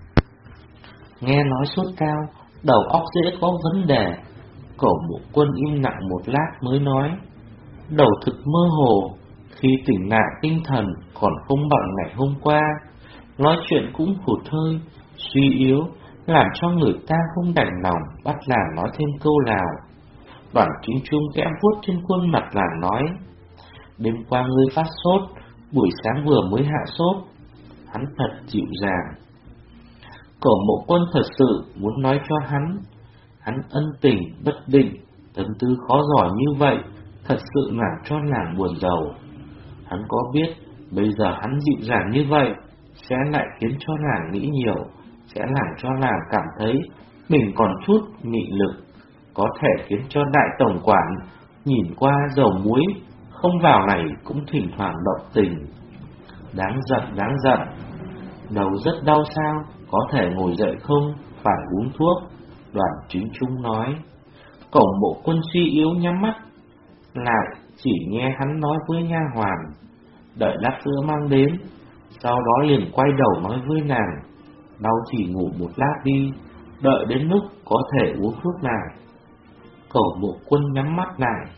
Nghe nói sốt cao, đầu óc dễ có vấn đề. Cầu Mộ Quân im lặng một lát mới nói: "Đầu thực mơ hồ, khi tỉnh lại tinh thần còn không bằng ngày hôm qua, nói chuyện cũng hụt hơi, suy yếu, làm cho người ta không đành lòng bắt nàng nói thêm câu nào." Đoàn Chính Trung kẽ vuốt trên khuôn mặt nàng nói: "Đêm qua ngươi phát sốt, buổi sáng vừa mới hạ sốt." Hắn thật dịu dàng. Cầu Mộ Quân thật sự muốn nói cho hắn, hắn ân tình bất định, tâm tư khó giỏi như vậy, thật sự làm cho nàng buồn rầu. Hắn có biết bây giờ hắn dịu dàng như vậy sẽ lại khiến cho nàng nghĩ nhiều, sẽ làm cho nàng cảm thấy mình còn chút nghị lực, có thể khiến cho đại tổng quản nhìn qua dầu muối không vào này cũng thỉnh thoảng động tình. Đáng giận, đáng giận. Đầu rất đau sao? Có thể ngồi dậy không? Phải uống thuốc. Đoàn Chính Trung nói. Cầu Mộ Quân suy yếu nhắm mắt lại, chỉ nghe hắn nói với nha hoàn: "Đợi lát nữa mang đến." Sau đó liền quay đầu nói với nàng: "Đau chỉ ngủ một lát đi, đợi đến lúc có thể uống thuốc nào." Cầu Mộ Quân nhắm mắt lại,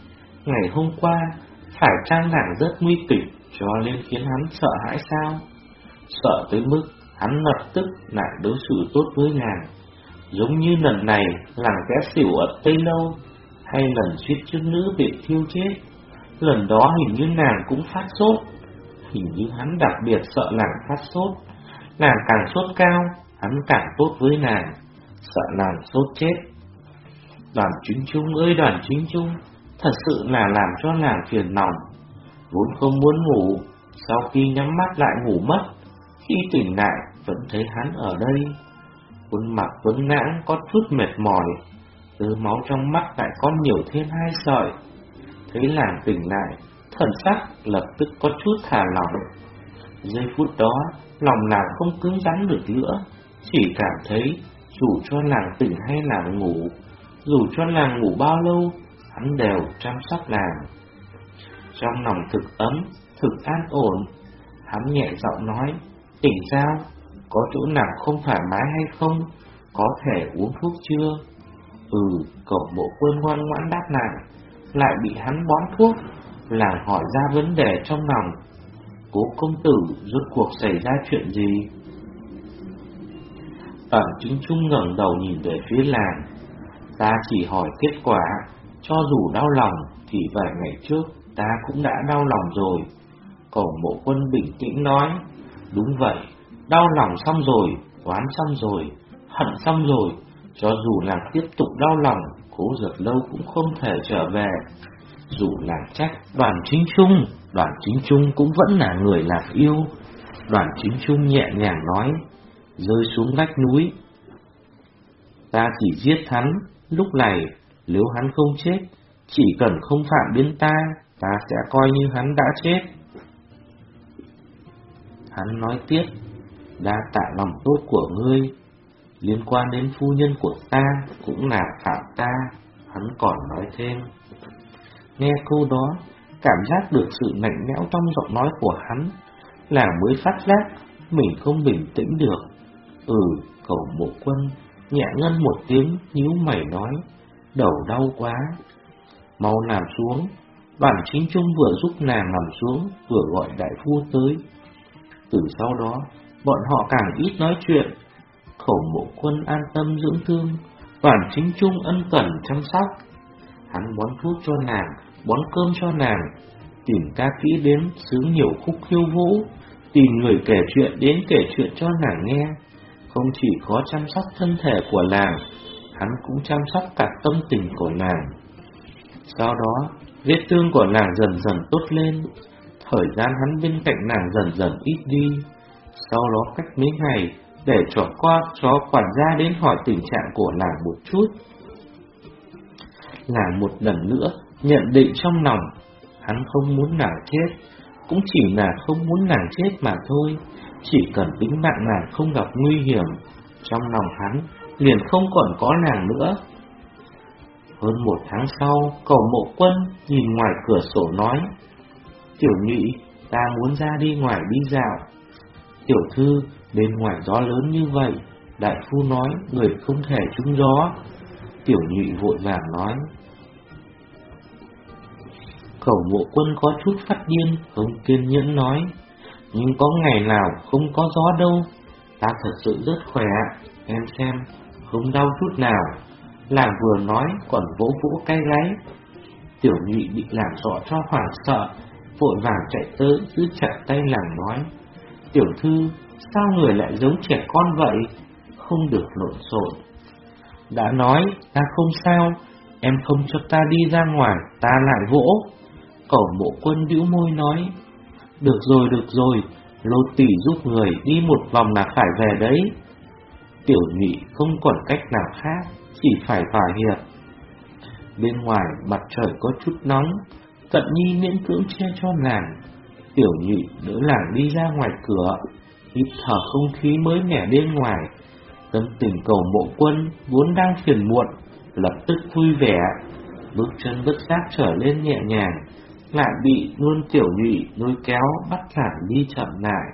Ngày hôm qua, phải chăng nàng rất nguy kịch cho nên khiến hắn sợ hãi sao? Sợ tới mức hắn lập tức lại đối xử tốt với nàng, giống như lần này làng té xỉu ở Tây Lâu, hay lần suýt chút nữa bị thiêu chết. Lần đó hình như nàng cũng phát sốt. Hình như hắn đặc biệt sợ nàng phát sốt. Nàng càng sốt cao, hắn càng tốt với nàng, sợ nàng sốt chết. Đoàn Chính Trung ơi Đoàn Chính Trung, thật sự là làm cho nàng phiền lòng. Vốn không muốn ngủ, sau khi nhắm mắt lại ngủ mất. Khi tỉnh lại vẫn thấy hắn ở đây. Khuôn mặt tuấn lãng có chút mệt mỏi, tơ máu trong mắt lại có nhiều thêm hai sợi. Thấy nàng tỉnh lại, thần sắc lập tức có chút thả lỏng. Giây phút đó, lòng nàng không cứng rắn được nữa, chỉ cảm thấy dù cho nàng tỉnh hay nàng ngủ, dù cho nàng ngủ bao lâu, hắn đều chăm sóc nàng. Trong lòng thực ấm, thực an ổn. Hắn nhẹ giọng nói, tỉnh sao? Có chỗ nào không thoải mái hay không? Có thể uống thuốc chưa? Ừ, cậu Bộ Quân ngoan ngoãn đáp lại. Lại bị hắn bón thuốc, làm hỏi ra vấn đề trong lòng. Cố công tử rốt cuộc xảy ra chuyện gì? Đoàn Chính Trung ngẩng đầu nhìn về phía làng. Ta chỉ hỏi kết quả, cho dù đau lòng thì vài ngày trước ta cũng đã đau lòng rồi. Cậu Bộ Quân bình tĩnh nói, đúng vậy, đau lòng xong rồi, oán xong rồi, hận xong rồi, cho dù nàng tiếp tục đau lòng, Cố Giật Lâu cũng không thể trở về. Dù nàng trách Đoàn Chính Trung, Đoàn Chính Trung cũng vẫn là người làm yêu. Đoàn Chính Trung nhẹ nhàng nói, rơi xuống vách núi. Ta chỉ giết hắn, lúc này nếu hắn không chết, chỉ cần không phạm đến ta, ta sẽ coi như hắn đã chết. Hắn nói tiếp, đa tạ lòng tốt của ngươi, liên quan đến phu nhân của ta cũng là phạm ta. Hắn còn nói thêm. Nghe câu đó, cảm giác được sự lạnh lẽo trong giọng nói của hắn, là mới phát giác mình không bình tĩnh được. Ừ, Cậu Bộ Quân nhẹ ngân một tiếng, nhíu mày nói, đầu đau quá, mau nằm xuống. Đoàn Chính Trung vừa giúp nàng nằm xuống, vừa gọi đại phu tới. Từ sau đó, bọn họ càng ít nói chuyện. Khẩu Bộ Quân an tâm dưỡng thương, Đoàn Chính Trung ân cần chăm sóc. Hắn bón thuốc cho nàng, bón cơm cho nàng, tìm ca kỹ đến sướng nhiều khúc khiêu vũ, tìm người kể chuyện đến kể chuyện cho nàng nghe. Không chỉ có chăm sóc thân thể của nàng, hắn cũng chăm sóc cả tâm tình của nàng. Sau đó, vết thương của nàng dần dần tốt lên, thời gian hắn bên cạnh nàng dần dần ít đi. Sau đó cách mấy ngày, để cho qua chó quản gia đến hỏi tình trạng của nàng một chút. Nàng một lần nữa nhận định trong lòng, hắn không muốn nàng chết, cũng chỉ là không muốn nàng chết mà thôi. Chỉ cần tính mạng nàng không gặp nguy hiểm, trong lòng hắn liền không còn có nàng nữa. Hơn một tháng sau, Cậu Mộ Quân nhìn ngoài cửa sổ nói, Tiểu Nhụy, ta muốn ra đi ngoài đi dạo. Tiểu thư, bên ngoài gió lớn như vậy, đại phu nói người không thể trúng gió. Tiểu Nhụy vội vàng nói. Cậu Mộ Quân có chút phát điên, không kiên nhẫn nói, nhưng có ngày nào không có gió đâu, ta thật sự rất khỏe, em xem, không đau chút nào. Làng vừa nói còn vỗ vỗ cái gáy. Tiểu Nhụy bị làm rõ cho hoảng sợ, vội vàng chạy tới giữ chặt tay làng nói, tiểu thư, sao người lại giống trẻ con vậy, không được lộn xộn. Đã nói ta không sao, em không cho ta đi ra ngoài, ta lại vỗ. Cậu Mộ Quân bĩu môi nói, được rồi, được rồi, Lô tỷ giúp người đi một vòng là phải về đấy. Tiểu Nhụy không còn cách nào khác, chỉ phải thỏa hiệp. Bên ngoài mặt trời có chút nóng, Cận Nhi miễn cưỡng che cho nàng. Tiểu Nhụy đỡ nàng đi ra ngoài cửa, hít thở không khí mới mẻ bên ngoài. Tâm tình Cậu Mộ Quân vốn đang phiền muộn, lập tức vui vẻ, bước chân bất giác trở lên nhẹ nhàng, lại bị luôn Tiểu Nhụy lôi kéo bắt cản đi chậm lại.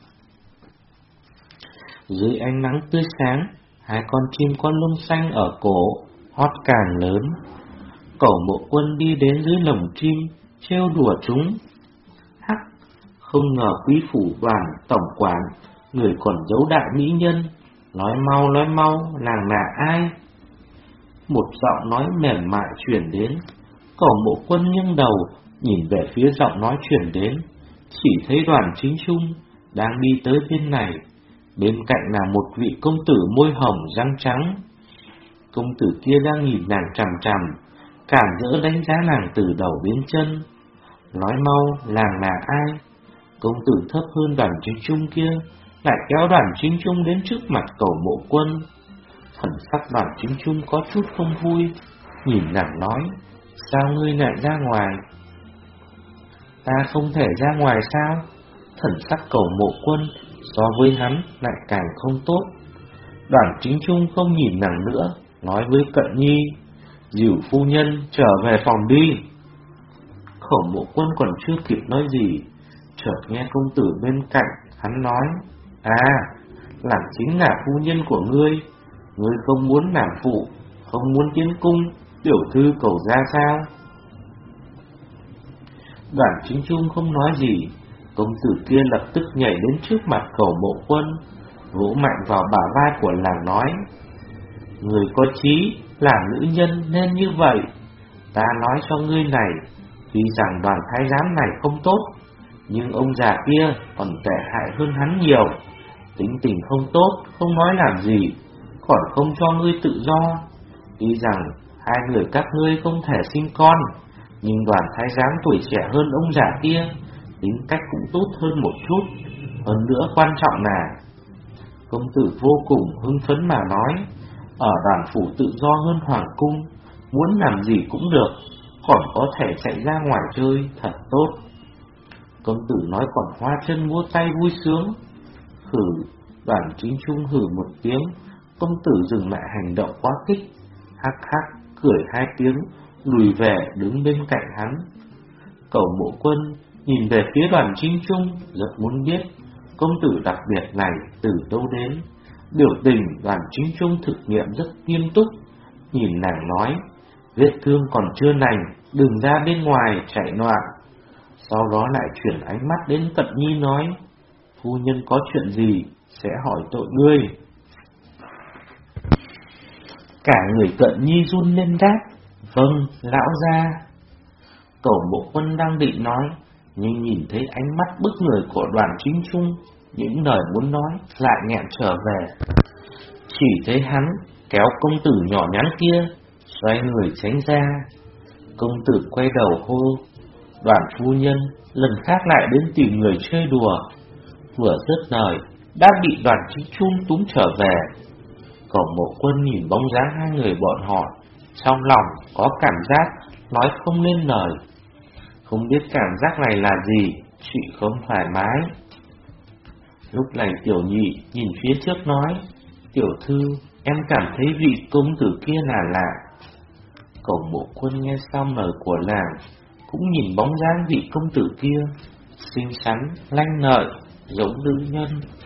Dưới ánh nắng tươi sáng, hai con chim con lông xanh ở cổ hót càng lớn. Cẩu Mộ Quân đi đến dưới lồng chim, trêu đùa chúng. Hắc, không ngờ quý phủ Đoàn tổng quản, người còn giấu đại mỹ nhân. Nói mau, nói mau, làng là ai? Một giọng nói mềm mại truyền đến. Cẩu Mộ Quân nghiêng đầu, nhìn về phía giọng nói truyền đến, chỉ thấy Đoàn Chính Trung đang đi tới bên này. Bên cạnh là một vị công tử môi hồng răng trắng. Công tử kia đang nhìn nàng chằm chằm, cản rỡ đánh giá nàng từ đầu đến chân. Nói mau, làng là ai? Công tử thấp hơn Đoàn Chính Trung kia, lại kéo Đoàn Chính Trung đến trước mặt Cẩu Mộ Quân. Thần sắc Đoàn Chính Trung có chút không vui, nhìn nàng nói, sao ngươi lại ra ngoài? Ta không thể ra ngoài sao? Thần sắc Cẩu Mộ Quân so với hắn lại càng không tốt. Đoàn Chính Trung không nhìn nàng nữa, nói với Cận Nhi, dìu phu nhân trở về phòng đi. Cẩu Mộ Quân còn chưa kịp nói gì, chợt nghe công tử bên cạnh hắn nói, à, nàng chính là phu nhân của ngươi. Ngươi không muốn làm phụ, không muốn tiến cung, tiểu thư cầu ra sao? Đoàn Chính Trung không nói gì. Công tử kia lập tức nhảy đến trước mặt Cẩu Mộ Quân, vỗ mạnh vào bả vai của nàng nói, người có chí, là nữ nhân nên như vậy. Ta nói cho ngươi này, tuy rằng Đoàn thái giám này không tốt, nhưng ông già kia còn tệ hại hơn hắn nhiều. Tính tình không tốt, không nói làm gì, còn không cho ngươi tự do. Tuy rằng hai người các ngươi không thể sinh con, nhưng Đoàn thái giám tuổi trẻ hơn ông già kia, tính cách cũng tốt hơn một chút. Hơn nữa quan trọng là, công tử vô cùng hưng phấn mà nói, ở Đoàn phủ tự do hơn hoàng cung, muốn làm gì cũng được, còn có thể chạy ra ngoài chơi, thật tốt. Công tử nói còn hoa chân múa tay vui sướng. Hử, Đoàn Chính Trung hử một tiếng, công tử dừng lại hành động quá kích, hắc hắc cười hai tiếng, lùi về đứng bên cạnh hắn. Cẩu Mộ Quân nhìn về phía Đoàn Chính Trung, rất muốn biết công tử đặc biệt này từ đâu đến. Biểu tình Đoàn Chính Trung thực nghiệm rất nghiêm túc, nhìn nàng nói, vết thương còn chưa lành, đừng ra bên ngoài chạy loạn. Sau đó lại chuyển ánh mắt đến Cận Nhi nói, phu nhân có chuyện gì sẽ hỏi tội ngươi. Cả người Cận Nhi run lên đáp, vâng, lão gia. Cẩu Mộ Quân đang định nói, nhưng nhìn thấy ánh mắt bức người của Đoàn Chính Trung, những lời muốn nói lại nghẹn trở về. Chỉ thấy hắn kéo công tử nhỏ nhắn kia, xoay người tránh ra. Công tử quay đầu hô, Đoàn phu nhân, lần khác lại đến tìm người chơi đùa. Vừa dứt lời, đã bị Đoàn Chính Trung túm trở về. Cẩu Mộ Quân nhìn bóng dáng hai người bọn họ, trong lòng có cảm giác nói không nên lời. Không biết cảm giác này là gì, chị không thoải mái. Lúc này Tiểu Nhị nhìn phía trước nói, tiểu thư, em cảm thấy vị công tử kia là lạ. Cẩu Mộ Quân nghe xong lời của nàng, cũng nhìn bóng dáng vị công tử kia, xinh xắn, lanh lợi, giống nữ nhân.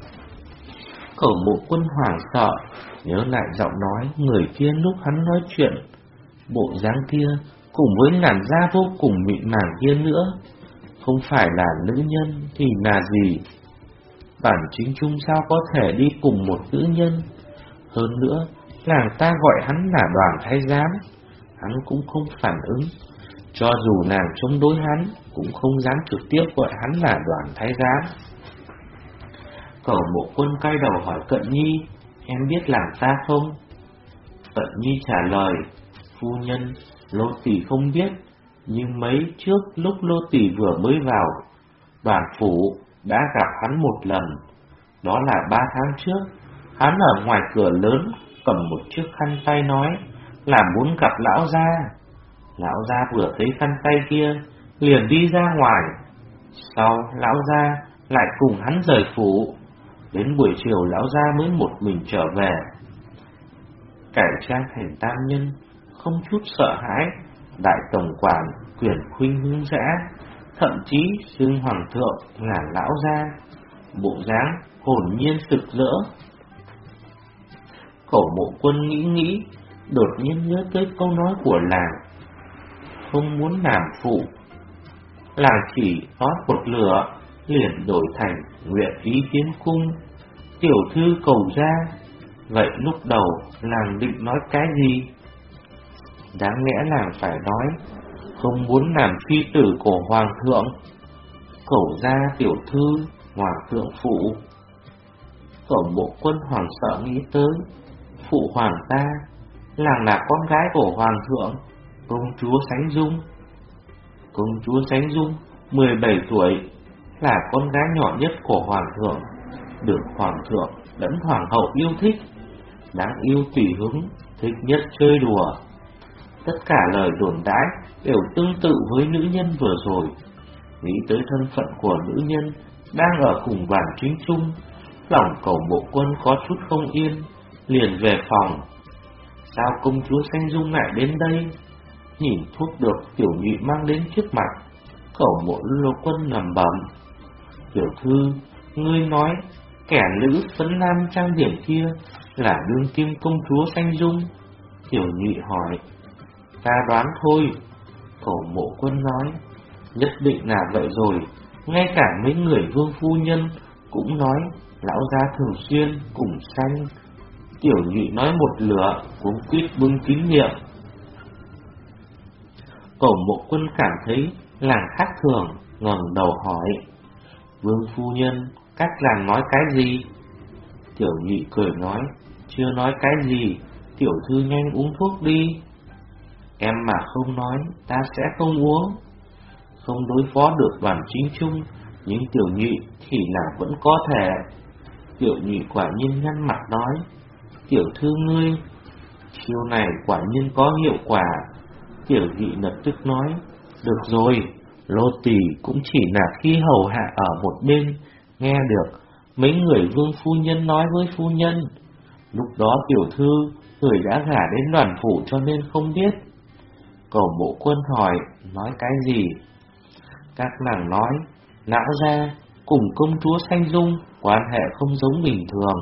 Cẩu Mộ Quân hoảng sợ, nhớ lại giọng nói người kia lúc hắn nói chuyện, bộ dáng kia cùng với làn da vô cùng mịn màng kia nữa, không phải là nữ nhân thì là gì? Bản Chính Trung sao có thể đi cùng một nữ nhân? Hơn nữa, làng ta gọi hắn là Đoàn thái giám, hắn cũng không phản ứng. Cho dù nàng chống đối hắn, cũng không dám trực tiếp gọi hắn là Đoàn thái giám. Cẩu Mộ Quân cay đầu hỏi Cận Nhi, em biết làng ta không? Cận Nhi trả lời, phu nhân, Lô Tỳ không biết, nhưng mấy trước lúc Lô Tỳ vừa mới vào Đoàn phủ đã gặp hắn một lần. Đó là ba tháng trước, hắn ở ngoài cửa lớn cầm một chiếc khăn tay nói là muốn gặp lão gia. Lão gia vừa thấy khăn tay kia liền đi ra ngoài. Sau lão gia lại cùng hắn rời phủ. Đến buổi chiều lão gia mới một mình trở về. Cải trang thành tam nhân, không chút sợ hãi, đại tổng quản quyền khuynh hướng dã, thậm chí xưng hoàng thượng là lão gia, bộ dáng hồn nhiên sực rỡ. Cẩu Mộ Quân nghĩ nghĩ, đột nhiên nhớ tới câu nói của làng, không muốn làm phụ. Làng chỉ nói một lửa, liền đổi thành nguyện ý tiến cung. Tiểu thư cầu ra. Vậy lúc đầu làng định nói cái gì? Đáng lẽ làng phải nói không muốn làm phi tử của hoàng thượng. Cầu ra tiểu thư, hoàng thượng phụ. Cẩu Mộ Quân hoàng sợ nghĩ tới, phụ hoàng ta, làng là con gái của hoàng thượng, công chúa Sánh Dung. Công chúa Sánh Dung mười bảy tuổi, là con gái nhỏ nhất của hoàng thượng, được hoàng thượng lẫn hoàng hậu yêu thích, đáng yêu tùy hứng, thích nhất chơi đùa. Tất cả lời đồn đãi đều tương tự với nữ nhân vừa rồi. Nghĩ tới thân phận của nữ nhân đang ở cùng đoàn chính trung, lòng Cẩu Mộ Quân có chút không yên, liền về phòng. Sao công chúa Sánh Dung lại đến đây? Nhìn thuốc được Tiểu Nhụy mang đến trước mặt, Cẩu Mộ Quân lẩm bẩm: Tiểu thư, ngươi nói kẻ nữ phấn nam trang điểm kia là đương kim công chúa Sánh Dung? Tiểu Nhụy hỏi. Ta đoán thôi. Cẩu Mộ Quân nói. Nhất định là vậy rồi, ngay cả mấy người vương phu nhân cũng nói lão gia thường xuyên cùng sanh. Tiểu Nhụy nói một lửa, cũng quýt bưng kín miệng. Cẩu Mộ Quân cảm thấy làng khác thường, ngẩng đầu hỏi: Vương phu nhân, các làng nói cái gì? Tiểu Nhụy cười nói: Chưa nói cái gì, tiểu thư nhanh uống thuốc đi. Em mà không nói, ta sẽ không uống. Không đối phó được đoàn chính trung, nhưng Tiểu Nhụy thì là vẫn có thể. Tiểu Nhụy quả nhiên nhăn mặt nói: Tiểu thư ngươi, chiêu này quả nhiên có hiệu quả. Tiểu Nhụy lập tức nói: Được rồi, lô tỳ cũng chỉ là khi hầu hạ ở một bên, nghe được mấy người vương phu nhân nói với phu nhân. Lúc đó tiểu thư người đã gả đến đoàn phủ cho nên không biết. Cẩu Mộ Quân hỏi: Nói cái gì? Các nàng nói lão gia cùng công chúa Sánh Dung quan hệ không giống bình thường.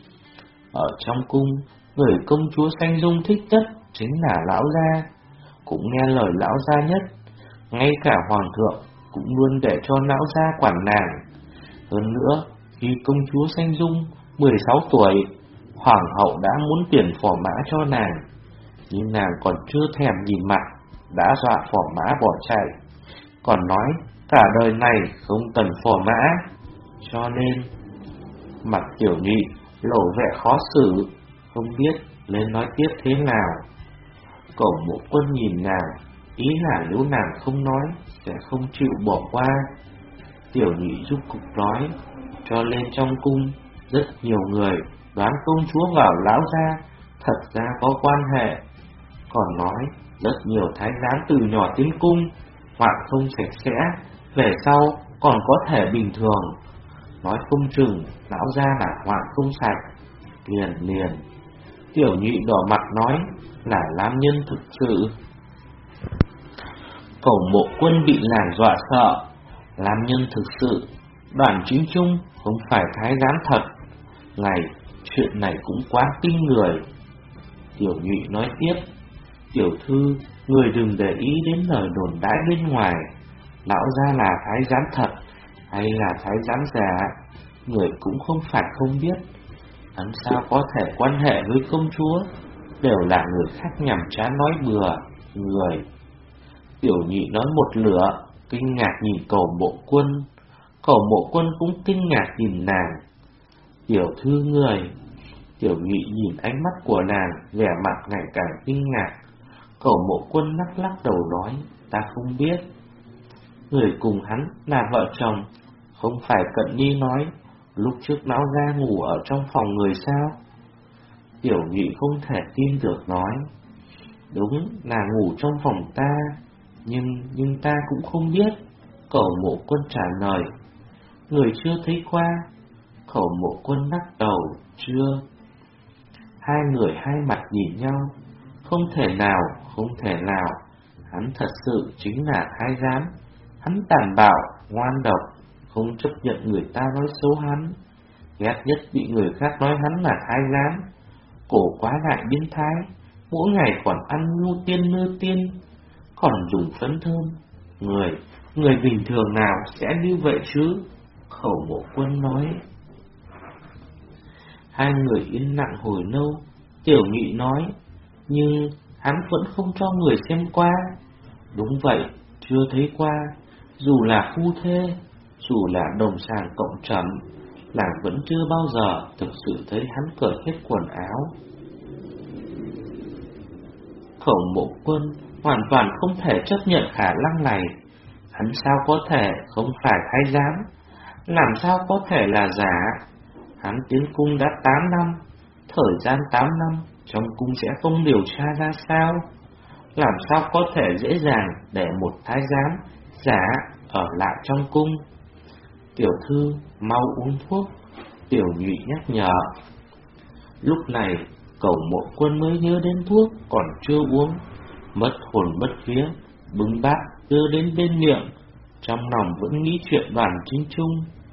Ở trong cung, người công chúa Sánh Dung thích nhất chính là lão gia, cũng nghe lời lão gia nhất. Ngay cả hoàng thượng cũng luôn để cho lão gia quản nàng. Hơn nữa, khi công chúa Sánh Dung mười sáu tuổi, hoàng hậu đã muốn tuyển phò mã cho nàng, nhưng nàng còn chưa thèm nhìn mặt đã dọa phò mã bỏ chạy, còn nói cả đời này không cần phò mã. Cho nên mặt Tiểu Nhụy lộ vẻ khó xử, không biết nên nói tiếp thế nào. Cẩu Mộ Quân nhìn nàng, ý là nếu nàng không nói sẽ không chịu bỏ qua. Tiểu Nhụy giúp cục nói: Cho lên trong cung, rất nhiều người đoán công chúa vào lão gia thật ra có quan hệ, còn nói rất nhiều thái giám từ nhỏ tiến cung hoặc không sạch sẽ, về sau còn có thể bình thường. Nói không chừng lão gia là hoạn không sạch. Liền liền Tiểu Nhụy đỏ mặt nói là nam nhân thực sự. Cẩu Mộ Quân bị nàng dọa sợ. Nam nhân thực sự, đoàn chính trung không phải thái giám thật. Này, chuyện này cũng quá kinh người. Tiểu Nhụy nói tiếp: Tiểu thư, người đừng để ý đến lời đồn đãi bên ngoài. Lão gia là thái giám thật hay là thái giám giả, người cũng không phải không biết. Hắn sao có thể quan hệ với công chúa? Đều là người khác nhằm trá nói bừa. Người Tiểu Nhụy nói một lửa, kinh ngạc nhìn Cẩu Mộ Quân. Cẩu Mộ Quân cũng kinh ngạc nhìn nàng. Tiểu thư người. Tiểu Nhụy nhìn ánh mắt của nàng, vẻ mặt ngày càng kinh ngạc. Cẩu Mộ Quân lắc lắc đầu nói: Ta không biết. Người cùng hắn là vợ chồng, không phải Cận Nhi nói lúc trước lão gia ngủ ở trong phòng người sao? Tiểu Nhụy không thể tin được nói: Đúng là ngủ trong phòng ta, nhưng nhưng ta cũng không biết. Cẩu Mộ Quân trả lời: Người chưa thấy qua. Cẩu Mộ Quân lắc đầu: Chưa. Hai người hai mặt nhìn nhau. Không thể nào, không thể nào. Hắn thật sự chính là thái giám. Hắn tàn bạo, ngoan độc, không chấp nhận người ta nói xấu hắn. Ghét nhất bị người khác nói hắn là thái giám. Cổ quá lại biến thái, mỗi ngày còn ăn ngu tiên nư tiên. còn dùng phấn thơm. Người, người bình thường nào sẽ như vậy chứ? Khẩu Mộ Quân nói. Hai người yên lặng hồi lâu. Tiểu Nhụy nói, nhưng hắn vẫn không cho người xem qua. Đúng vậy, chưa thấy qua. Dù là phu thê, dù là đồng sàng cộng trầm, làng vẫn chưa bao giờ thực sự thấy hắn cởi hết quần áo. Khẩu Mộ Quân hoàn toàn không thể chấp nhận khả năng này. Hắn sao có thể không phải thái giám? Làm sao có thể là giả? Hắn tiến cung đã tám năm, thời gian tám năm, trong cung sẽ không điều tra ra sao? Làm sao có thể dễ dàng để một thái giám giả ở lại trong cung? Tiểu thư, mau uống thuốc, Tiểu Nhụy nhắc nhở. Lúc này, Khẩu Mộ Quân mới nhớ đến thuốc còn chưa uống, mất hồn mất vía, bưng bát đưa đến bên miệng, trong lòng vẫn nghĩ chuyện Đoàn Chính Trung.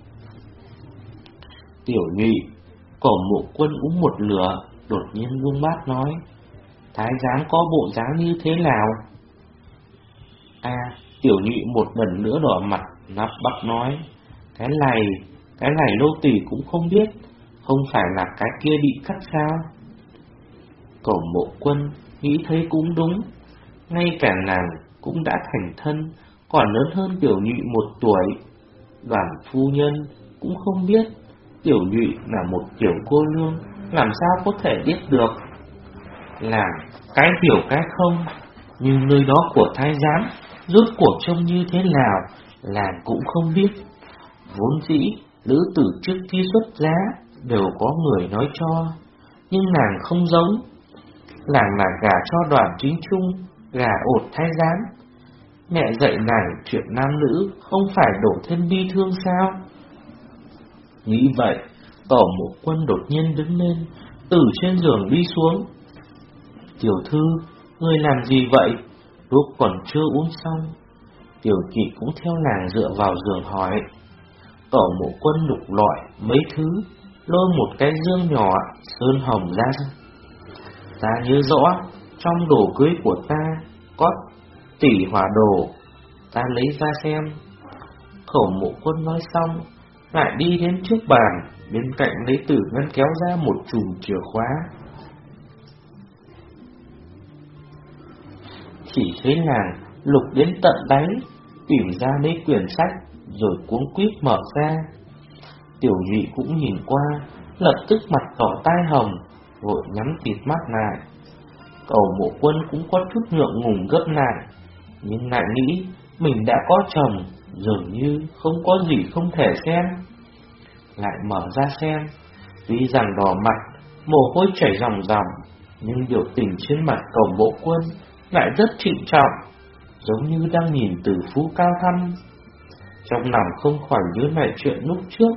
Tiểu Nhụy, Khẩu Mộ Quân uống một lửa, đột nhiên buông bát nói, thái giám có bộ dáng như thế nào? À, Tiểu Nhụy một lần nữa đỏ mặt, lắp bắp nói, cái này, cái này nô tỳ cũng không biết, không phải là cái kia bị cắt sao? Khẩu Mộ Quân nghĩ thấy cũng đúng, ngay cả nàng cũng đã thành thân, còn lớn hơn Tiểu Nhụy một tuổi. Đoàn phu nhân cũng không biết Tiểu Nhụy là một tiểu cô nương, làm sao có thể biết được? Là cái hiểu cái không, nhưng nơi đó của thái giám rốt cuộc trông như thế nào, làng cũng không biết. Vốn dĩ nữ tử trước khi xuất giá đều có người nói cho, nhưng nàng không giống. Làng là gả cho Đoàn Chính Trung, gả ột thái giám. Mẹ dạy nàng chuyện nam nữ không phải đổ thêm bi thương sao? Nghĩ vậy, Khẩu Mộ Quân đột nhiên đứng lên, từ trên giường đi xuống. Tiểu thư, ngươi làm gì vậy? Thuốc còn chưa uống xong. Tiểu Nhụy cũng theo nàng dựa vào giường hỏi. Khẩu Mộ Quân lục lọi mấy thứ, lôi một cái dương nhỏ sơn hồng ra. Ta nhớ rõ, trong đồ cưới của ta có tỷ hỏa đồ, ta lấy ra xem. Khẩu Mộ Quân nói xong, lại đi đến trước bàn, bên cạnh lấy từ ngăn kéo ra một chùm chìa khóa. Chỉ thấy nàng lục đến tận đáy, tìm ra mấy quyển sách, rồi cuống quýt mở ra. Tiểu Nhụy cũng nhìn qua, lập tức mặt đỏ tai hồng, vội nhắm tịt mắt lại. Khẩu Mộ Quân cũng có chút ngượng ngùng gấp lại, nhưng lại nghĩ mình đã có chồng, dường như không có gì không thể xem. Lại mở ra xem, tuy rằng đỏ mặt, mồ hôi chảy ròng ròng, nhưng biểu tình trên mặt Khẩu Mộ Quân lại rất trịnh trọng, giống như đang nhìn từ phú cao thăm. Trong lòng không khỏi nhớ lại chuyện lúc trước.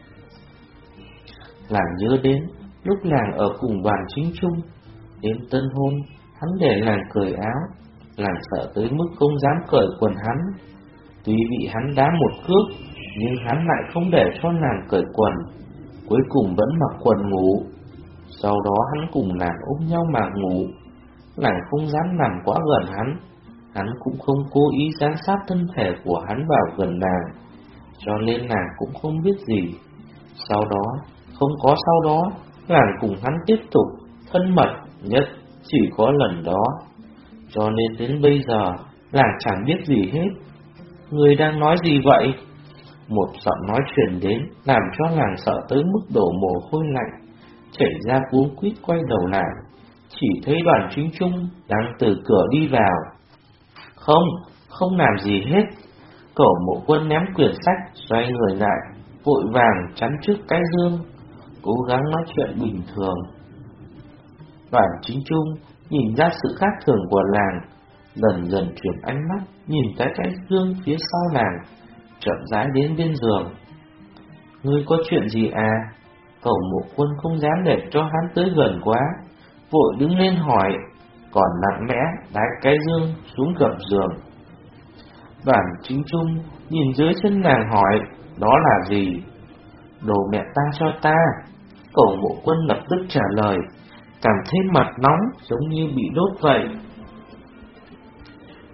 Làng nhớ đến lúc làng ở cùng Đoàn Chính Trung, đến tân hôn, hắn để làng cởi áo, làng sợ tới mức không dám cởi quần hắn. Tuy bị hắn đá một cước, nhưng hắn lại không để cho nàng cởi quần, cuối cùng vẫn mặc quần ngủ. Sau đó hắn cùng nàng ôm nhau mà ngủ. Nàng không dám nằm quá gần hắn, hắn cũng không cố ý giám sát thân thể của hắn vào gần nàng, cho nên nàng cũng không biết gì. Sau đó, không có sau đó, nàng cùng hắn tiếp tục thân mật nhất chỉ có lần đó. Cho nên đến bây giờ, nàng chẳng biết gì hết. Người đang nói gì vậy? Một giọng nói truyền đến, làm cho nàng sợ tới mức đổ mồ hôi lạnh, chảy ra cuống quýt quay đầu lại, chỉ thấy Đoàn Chính Trung đang từ cửa đi vào. Không, không làm gì hết. Khẩu Mộ Quân ném quyển sách, xoay người lại, vội vàng chắn trước cái dương, cố gắng nói chuyện bình thường. Đoàn Chính Trung nhìn ra sự khác thường của làng, dần dần chuyển ánh mắt nhìn tới cái dương phía sau nàng, chậm rãi đến bên giường. Ngươi có chuyện gì à? Khẩu Mộ Quân không dám để cho hắn tới gần quá, vội đứng lên hỏi, còn lặng lẽ đái cái dương xuống gầm giường. Đoàn Chính Trung nhìn dưới chân nàng hỏi, đó là gì? Đồ mẹ ta cho ta. Khẩu Mộ Quân lập tức trả lời, cảm thấy mặt nóng giống như bị đốt vậy.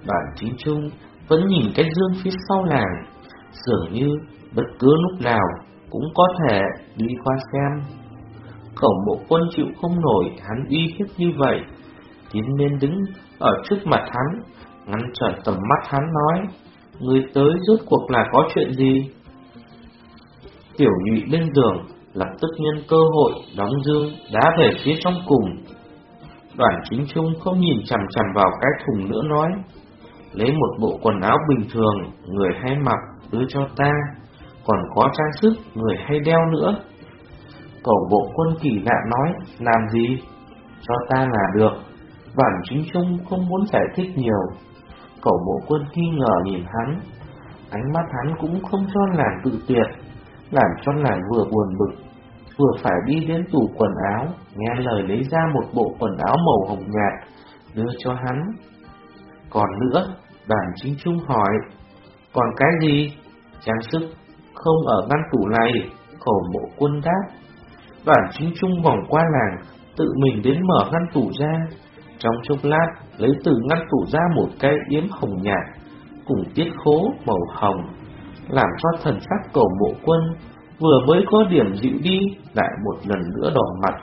Đoàn Chính Trung vẫn nhìn cái dương phía sau làng, dường như bất cứ lúc nào cũng có thể đi qua xem. Cẩu Mộ Quân chịu không nổi hắn uy hiếp như vậy, tiến lên đứng ở trước mặt hắn, ngăn trở tầm mắt hắn nói: "Người tới rốt cuộc là có chuyện gì?" Tiểu Nhụy lên giường lập tức nhân cơ hội đóng dương đá về phía trong cùng. Đoàn Chính Trung không nhìn chằm chằm vào cái thùng nữa nói: "Lấy một bộ quần áo bình thường người hay mặc đưa cho ta, còn có trang sức người hay đeo nữa." Cẩu Mộ Quân kỳ lạ nói: "Làm gì? Cho ta là được." Đoàn Chính Trung không muốn giải thích nhiều. Cẩu Mộ Quân nghi ngờ nhìn hắn, ánh mắt hắn cũng không cho làng tự tuyệt, làm cho làng vừa buồn bực, vừa phải đi đến tủ quần áo, nghe lời lấy ra một bộ quần áo màu hồng nhạt đưa cho hắn. "Còn nữa?" Đoàn Chính Trung hỏi. "Còn cái gì?" "Trang sức không ở ngăn tủ này." Cẩu Mộ Quân đáp. Đoàn Chính Trung vòng qua làng, tự mình đến mở ngăn tủ ra. Trong chốc lát lấy từ ngăn tủ ra một cái yếm hồng nhạt cùng tiết khố màu hồng, làm cho thần sắc Cẩu Mộ Quân vừa mới có điểm dịu đi lại một lần nữa đỏ mặt.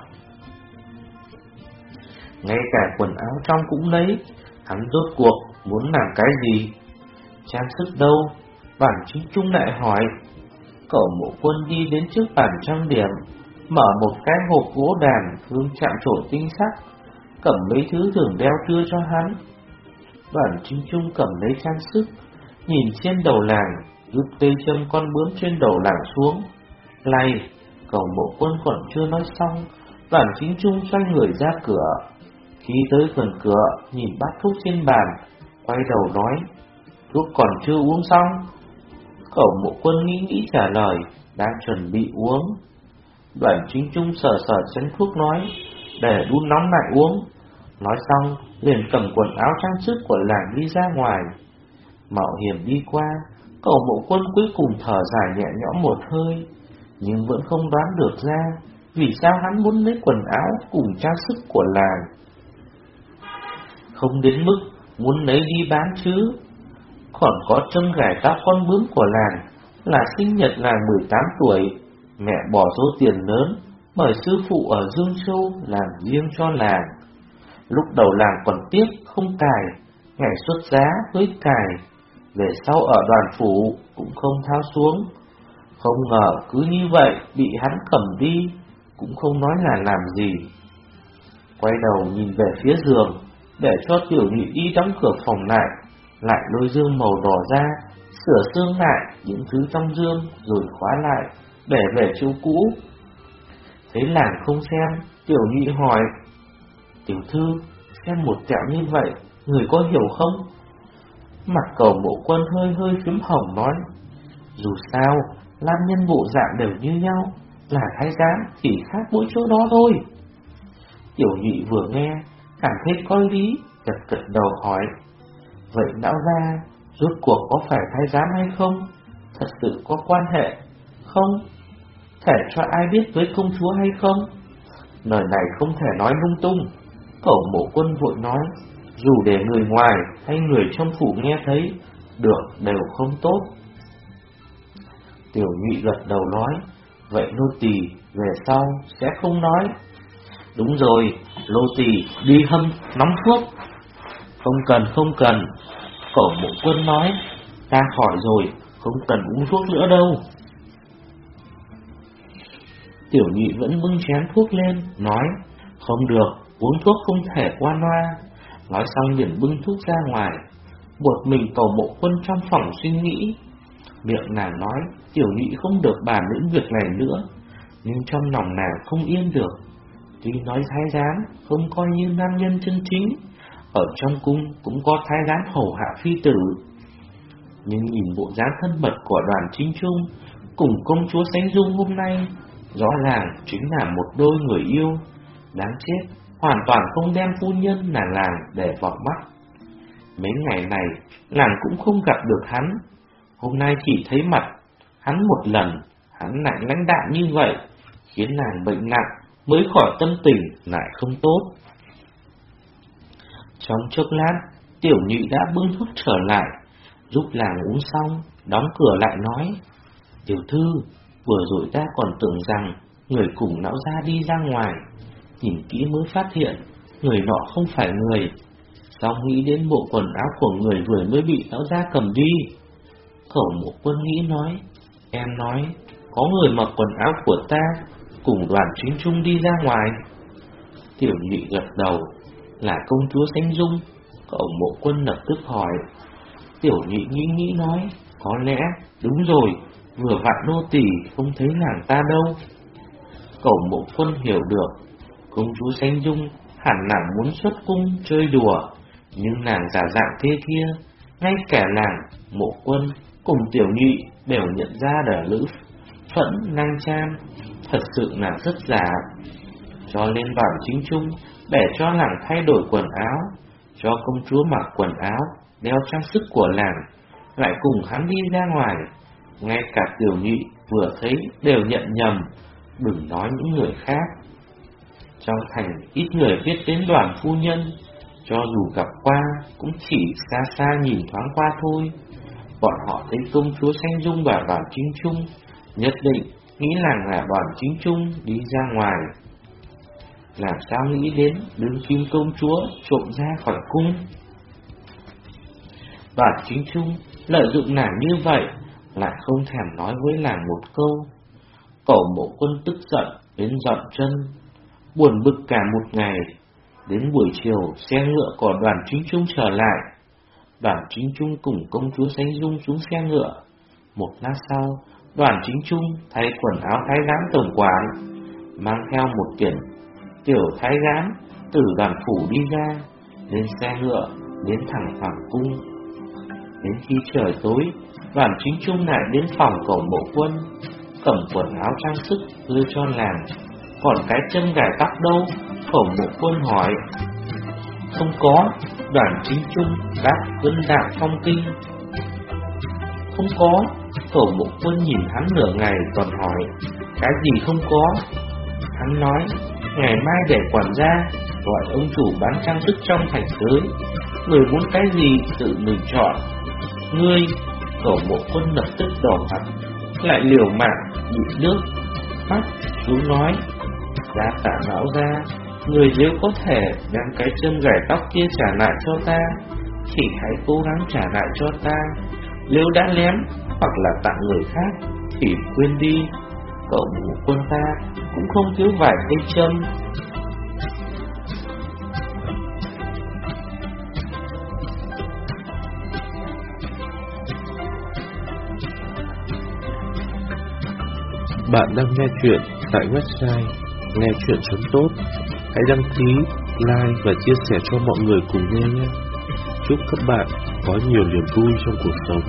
Ngay cả quần áo trong cũng lấy, hắn rốt cuộc muốn làm cái gì? Trang sức đâu? Đoàn Chính Trung lại hỏi. Cẩu Mộ Quân đi đến trước bàn trang điểm, mở một cái hộp gỗ đàn hương chạm trổ tinh sắc, cầm mấy thứ thường đeo đưa cho hắn. Đoàn Chính Trung cầm lấy trang sức, nhìn trên đầu làng, rút cây châm con bướm trên đầu làng xuống. Lay, Cẩu Mộ Quân còn chưa nói xong, Đoàn Chính Trung xoay người ra cửa. Khi tới gần cửa, nhìn bát thuốc trên bàn, quay đầu nói: "Thuốc còn chưa uống xong?" Cẩu Mộ Quân nghĩ nghĩ trả lời: "Đang chuẩn bị uống." Đoàn Chính Trung sờ sờ chén thuốc nói: "Để đun nóng lại uống." Nói xong liền cầm quần áo trang sức của làng đi ra ngoài. Mạo hiểm đi qua, Cẩu Mộ Quân cuối cùng thở dài nhẹ nhõm một hơi, nhưng vẫn không đoán được ra vì sao hắn muốn lấy quần áo cùng trang sức của làng. Không đến mức muốn lấy đi bán chứ. Còn có châm gài tóc con bướm của làng, là sinh nhật làng mười tám tuổi, mẹ bỏ số tiền lớn mời sư phụ ở Dương Châu làm riêng cho làng. Lúc đầu làng còn tiếc không cài, ngày xuất giá với cài, về sau ở đoàn phủ cũng không tháo xuống. Không ngờ cứ như vậy bị hắn cầm đi, cũng không nói là làm gì. Quay đầu nhìn về phía giường, để cho Tiểu Nhụy đi đóng cửa phòng lại, lại lôi dương màu đỏ ra, sửa xương lại những thứ trong dương rồi khóa lại, để về chỗ cũ. Thấy làng không xem, Tiểu Nhụy hỏi: "Tiểu thư, xem một tẹo như vậy, người có hiểu không?" Mặt Cẩu Mộ Quân hơi hơi phím hồng nói: "Dù sao, nam nhân bộ dạng đều như nhau, là thái giám chỉ khác mỗi chỗ đó thôi." Tiểu Nhụy vừa nghe, cảm thấy có lý, gật gật đầu hỏi: "Vậy lão gia, rốt cuộc có phải thái giám hay không? Thật sự có quan hệ không? Thể cho ai biết với công chúa hay không?" Lời này không thể nói lung tung. Cẩu Mộ Quân vội nói: "Dù để người ngoài hay người trong phủ nghe thấy được đều không tốt." Tiểu Nhụy gật đầu nói: "Vậy nô tỳ về sau sẽ không nói." "Đúng rồi, nô tỳ đi hâm nóng thuốc." "Không cần, không cần." Cẩu Mộ Quân nói: "Ta khỏi rồi, không cần uống thuốc nữa đâu." Tiểu Nhụy vẫn bưng chén thuốc lên, nói: "Không được, uống thuốc không thể qua loa." Nói xong liền bưng thuốc ra ngoài. Một mình Cẩu Mộ Quân trong phòng suy nghĩ. Miệng nàng nói Tiểu Nhụy không được bàn những việc này nữa, nhưng trong lòng nàng không yên được. Tuy nói thái giám không coi như nam nhân chân chính, ở trong cung cũng có thái giám hầu hạ phi tử, nhưng nhìn bộ dáng thân mật của Đoàn Chính Trung cùng công chúa Sánh Dung hôm nay, rõ ràng chính là một đôi người yêu. Đáng chết, hoàn toàn không đem phu nhân là làng để vào mắt. Mấy ngày này làng cũng không gặp được hắn, hôm nay chỉ thấy mặt hắn một lần, hắn lại lãnh đạm như vậy, khiến nàng bệnh nặng, mới khỏi tâm tình lại không tốt. Trong chốc lát, Tiểu Nhị đã bưng thuốc trở lại, giúp làng uống xong, đóng cửa lại nói: Tiểu thư, vừa rồi ta còn tưởng rằng người cùng lão gia đi ra ngoài, nhìn kỹ mới phát hiện người nọ không phải người. Sao nghĩ đến bộ quần áo của người vừa mới bị lão gia cầm đi? Cẩu Mộ Quân nghĩ nói: Em nói có người mặc quần áo của ta cùng Đoàn Chính Trung đi ra ngoài. Tiểu Nhị gật đầu: Là công chúa Sánh Dung. Cẩu Mộ Quân lập tức hỏi. Tiểu Nhị nghĩ nghĩ nói: Có lẽ đúng rồi, vừa vặn nô tỳ không thấy nàng ta đâu. Cẩu Mộ Quân hiểu được, công chúa Sánh Dung hẳn nàng muốn xuất cung chơi đùa, nhưng nàng giả dạng thế kia, ngay cả nàng Mộ Quân cùng Tiểu Nhị đều nhận ra là Lữ Phẫn Nang Trang, thật sự nàng rất giả. Cho nên Đoàn Chính Trung để cho nàng thay đổi quần áo, cho công chúa mặc quần áo, đeo trang sức của làng, lại cùng hắn đi ra ngoài. Ngay cả Tiểu Nhị vừa thấy đều nhận nhầm, đừng nói những người khác. Trong thành ít người biết đến Đoàn phu nhân, cho dù gặp qua cũng chỉ xa xa nhìn thoáng qua thôi. Bọn họ thấy công chúa Sánh Dung và Đoàn Chính Trung, nhất định nghĩ làng là Đoàn Chính Trung đi ra ngoài. Làm sao nghĩ đến đương kim công chúa trộm ra khỏi cung? Đoàn Chính Trung lợi dụng nàng như vậy, lại không thèm nói với làng một câu. Cẩu Mộ Quân tức giận đến dậm chân, buồn bực cả một ngày. Đến buổi chiều, xe ngựa của Đoàn Chính Trung trở lại. Đoàn Chính Trung cùng công chúa Sánh Dung xuống xe ngựa. Một lát sau, Đoàn Chính Trung thay quần áo thái giám tổng quản, mang theo một kiện tiểu thái giám từ đoàn phủ đi ra, lên xe ngựa đến thẳng hoàng cung. Đến khi trời tối, Đoàn Chính Trung lại đến phòng Cẩu Mộ Quân, cầm quần áo trang sức đưa cho làng. Còn cái châm gài tóc đâu? Cẩu Mộ Quân hỏi. Không có. Đoàn Chính Trung đáp vân đạm phong kinh. Không có. Cẩu Mộ Quân nhìn hắn nửa ngày còn hỏi: Cái gì không có? Hắn nói: Ngày mai để quản gia gọi ông chủ bán trang sức trong thành tới, người muốn cái gì tự mình chọn. Ngươi. Cẩu Mộ Quân lập tức đỏ mặt, lại liều mạng nhịn nước mắt xuống nói: Đa tạ lão gia, người nếu có thể đem cái châm gài tóc kia trả lại cho ta, thì hãy cố gắng trả lại cho ta. Nếu đã lém hoặc là tặng người khác thì quên đi. Cẩu Mộ Quân ta cũng không thiếu vài cây châm. Bạn đang nghe chuyện tại website nghe chuyện chấm tốt. Hãy đăng ký, like và chia sẻ cho mọi người cùng nghe nhé. Chúc các bạn có nhiều niềm vui trong cuộc sống.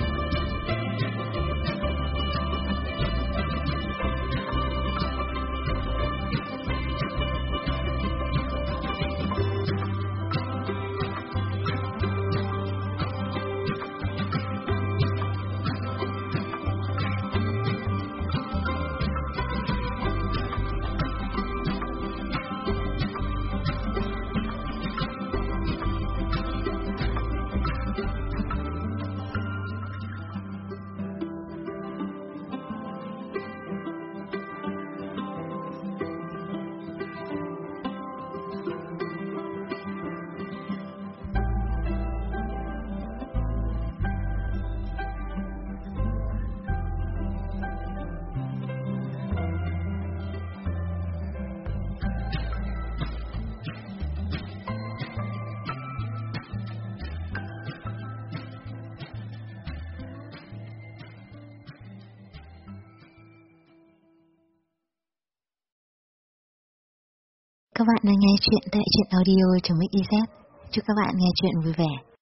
Các bạn đang nghe chuyện tại truyện audio chấm xyz. Chúc các bạn nghe chuyện vui vẻ.